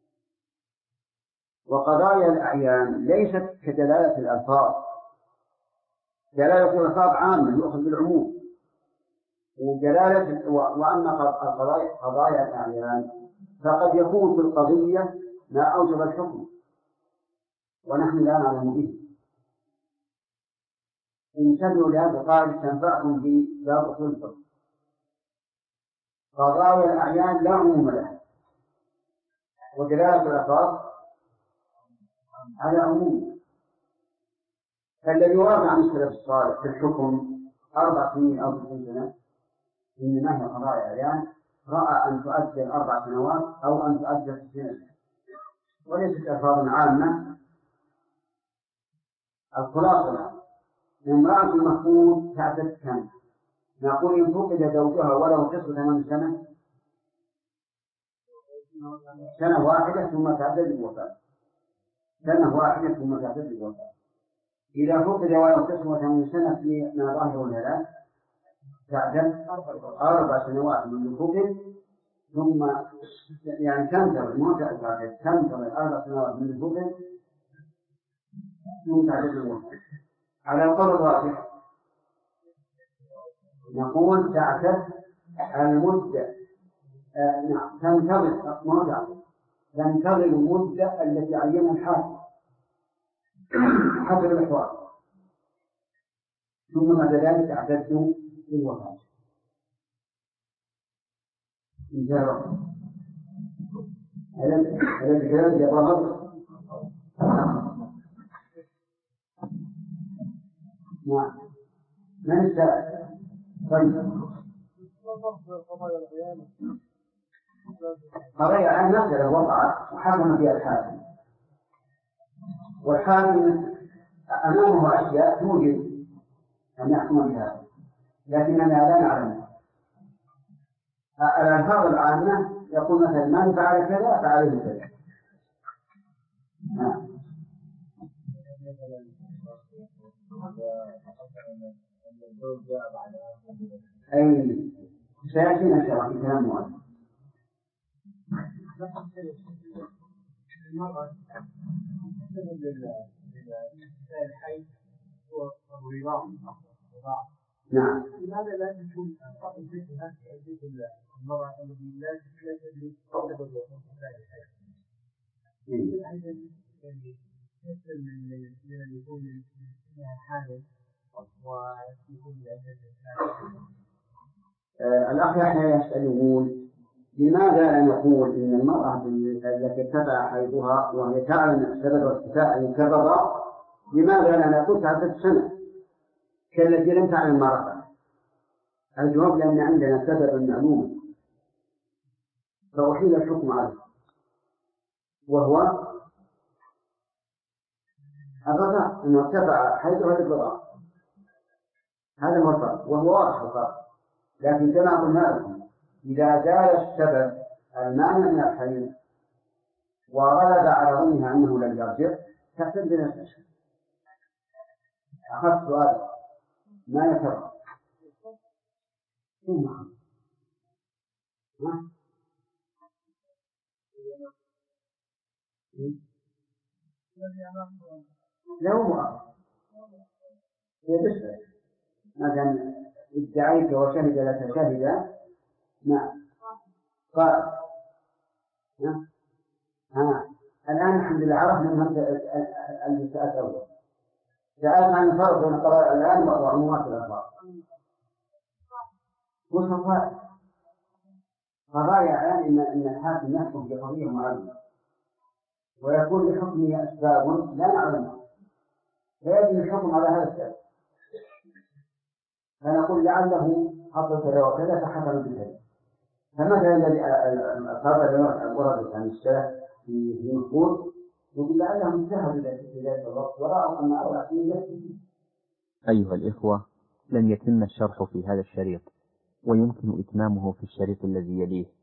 وقضايا الأعيان ليست كدلالة الألفاظ. دلالة الألفاظ عامة يؤخذ بالعموم، وأما قضايا الأعيان فقد يكون في القضية ما أوجب الحكم ونحن لا نعلم به. انتبهوا لهذا القاعدة تنفعكم في باب أصول الفقه. قضايا الأعيان لا عموم لها، ودلالة الألفاظ على عموم. فالذي ورد عن السلف الصالح في الحكم 4 سنين أو 9 سنة إنما هي قضايا أعيان رأى أن تؤجل 4 سنوات أو أن تؤجل 9 سنة، وليست ألفاظ عامة. الخلاصة امرأة المفقود تعتد كم؟ نقول إن فقد زوجها ولو قصة 8 سنة، سنة واحدة ثم تعتد الوفاة، سنة واحدة ثم تعتد الوفاة. إذا فقد ولو قصة 8 سنة في ما ظاهر الهلاك تعتد 4 سنوات من الفقد، ثم يعني تنتظر تنتظر 4 سنوات من الفقد ثم تعتد الوفاة. على القول الراجح نقول تعتد المدة تنتظر المدة التي عينها الحاكم حسب الأحوال، ثم بعد ذلك تعتد بالوفاة. انتهى. هل الكلام يظهر؟ نعم. من السائل؟ طيب قضايا عن مسألة وقعت وحكم فيها الحاكم، والحاكم أمامه أشياء توجب أن يحكم بها لكننا لا نعلمها. الألفاظ العامة يقول مثلا من فعل كذا فعله كذا. أي سيأتينا إن شاء الله في كلام مؤلف. المرأة تستند للحي والرضاع. نعم. لماذا لا تكون الفتنة في المرأة التي لا تدري سبب الوفاة الحي؟ يعني يسلم من أن يكون منها حامل ويكون العدة. الأخ يحيى يسأل يقول لماذا لا نقول إن المرأة التي ارتفع حيضها وهي تعلم سبب ارتفاع الكبر لماذا لا نقول تعدد سنة كالتي لم تعلم ما رفع؟ الجواب لأن عندنا سبب معلوم فأحيل الحكم عليه وهو الرضاع، أنه ارتفع حيضها بالرضاع، هذا هو الفرق وهو واضح الفرق. لكن كما قلنا لكم إذا زال السبب المانع من الحيض وغلب على ظنها أنه لن يرجع تحتاج بنفس الشيء. أخذت سؤال ما يكرر له مؤخر مثلا ادعيت وشهد لك شهد. نعم قال الآن الحمد لله عرفنا من اللي سألت أول. سألت عن الفرق بين القضايا الآن وعمومات الألفاظ. وش الفرق؟ قضايا الآن إن الحاكم يحكم بقضية معينة ويكون لحكمه أسباب لا نعلمها فيجب الحكم على هذا السبب، فنقول لعله حصل كذا وكذا فحكم بكذا. فمثلا الذي القضايا وردت عن الشاه في نقول يقول لعلهم اجتهدوا في ذلك الوقت ورأوا أن أربع سنين يكفي. أيها الإخوة، لم يتم الشرح في هذا الشريط، ويمكن إتمامه في الشريط الذي يليه.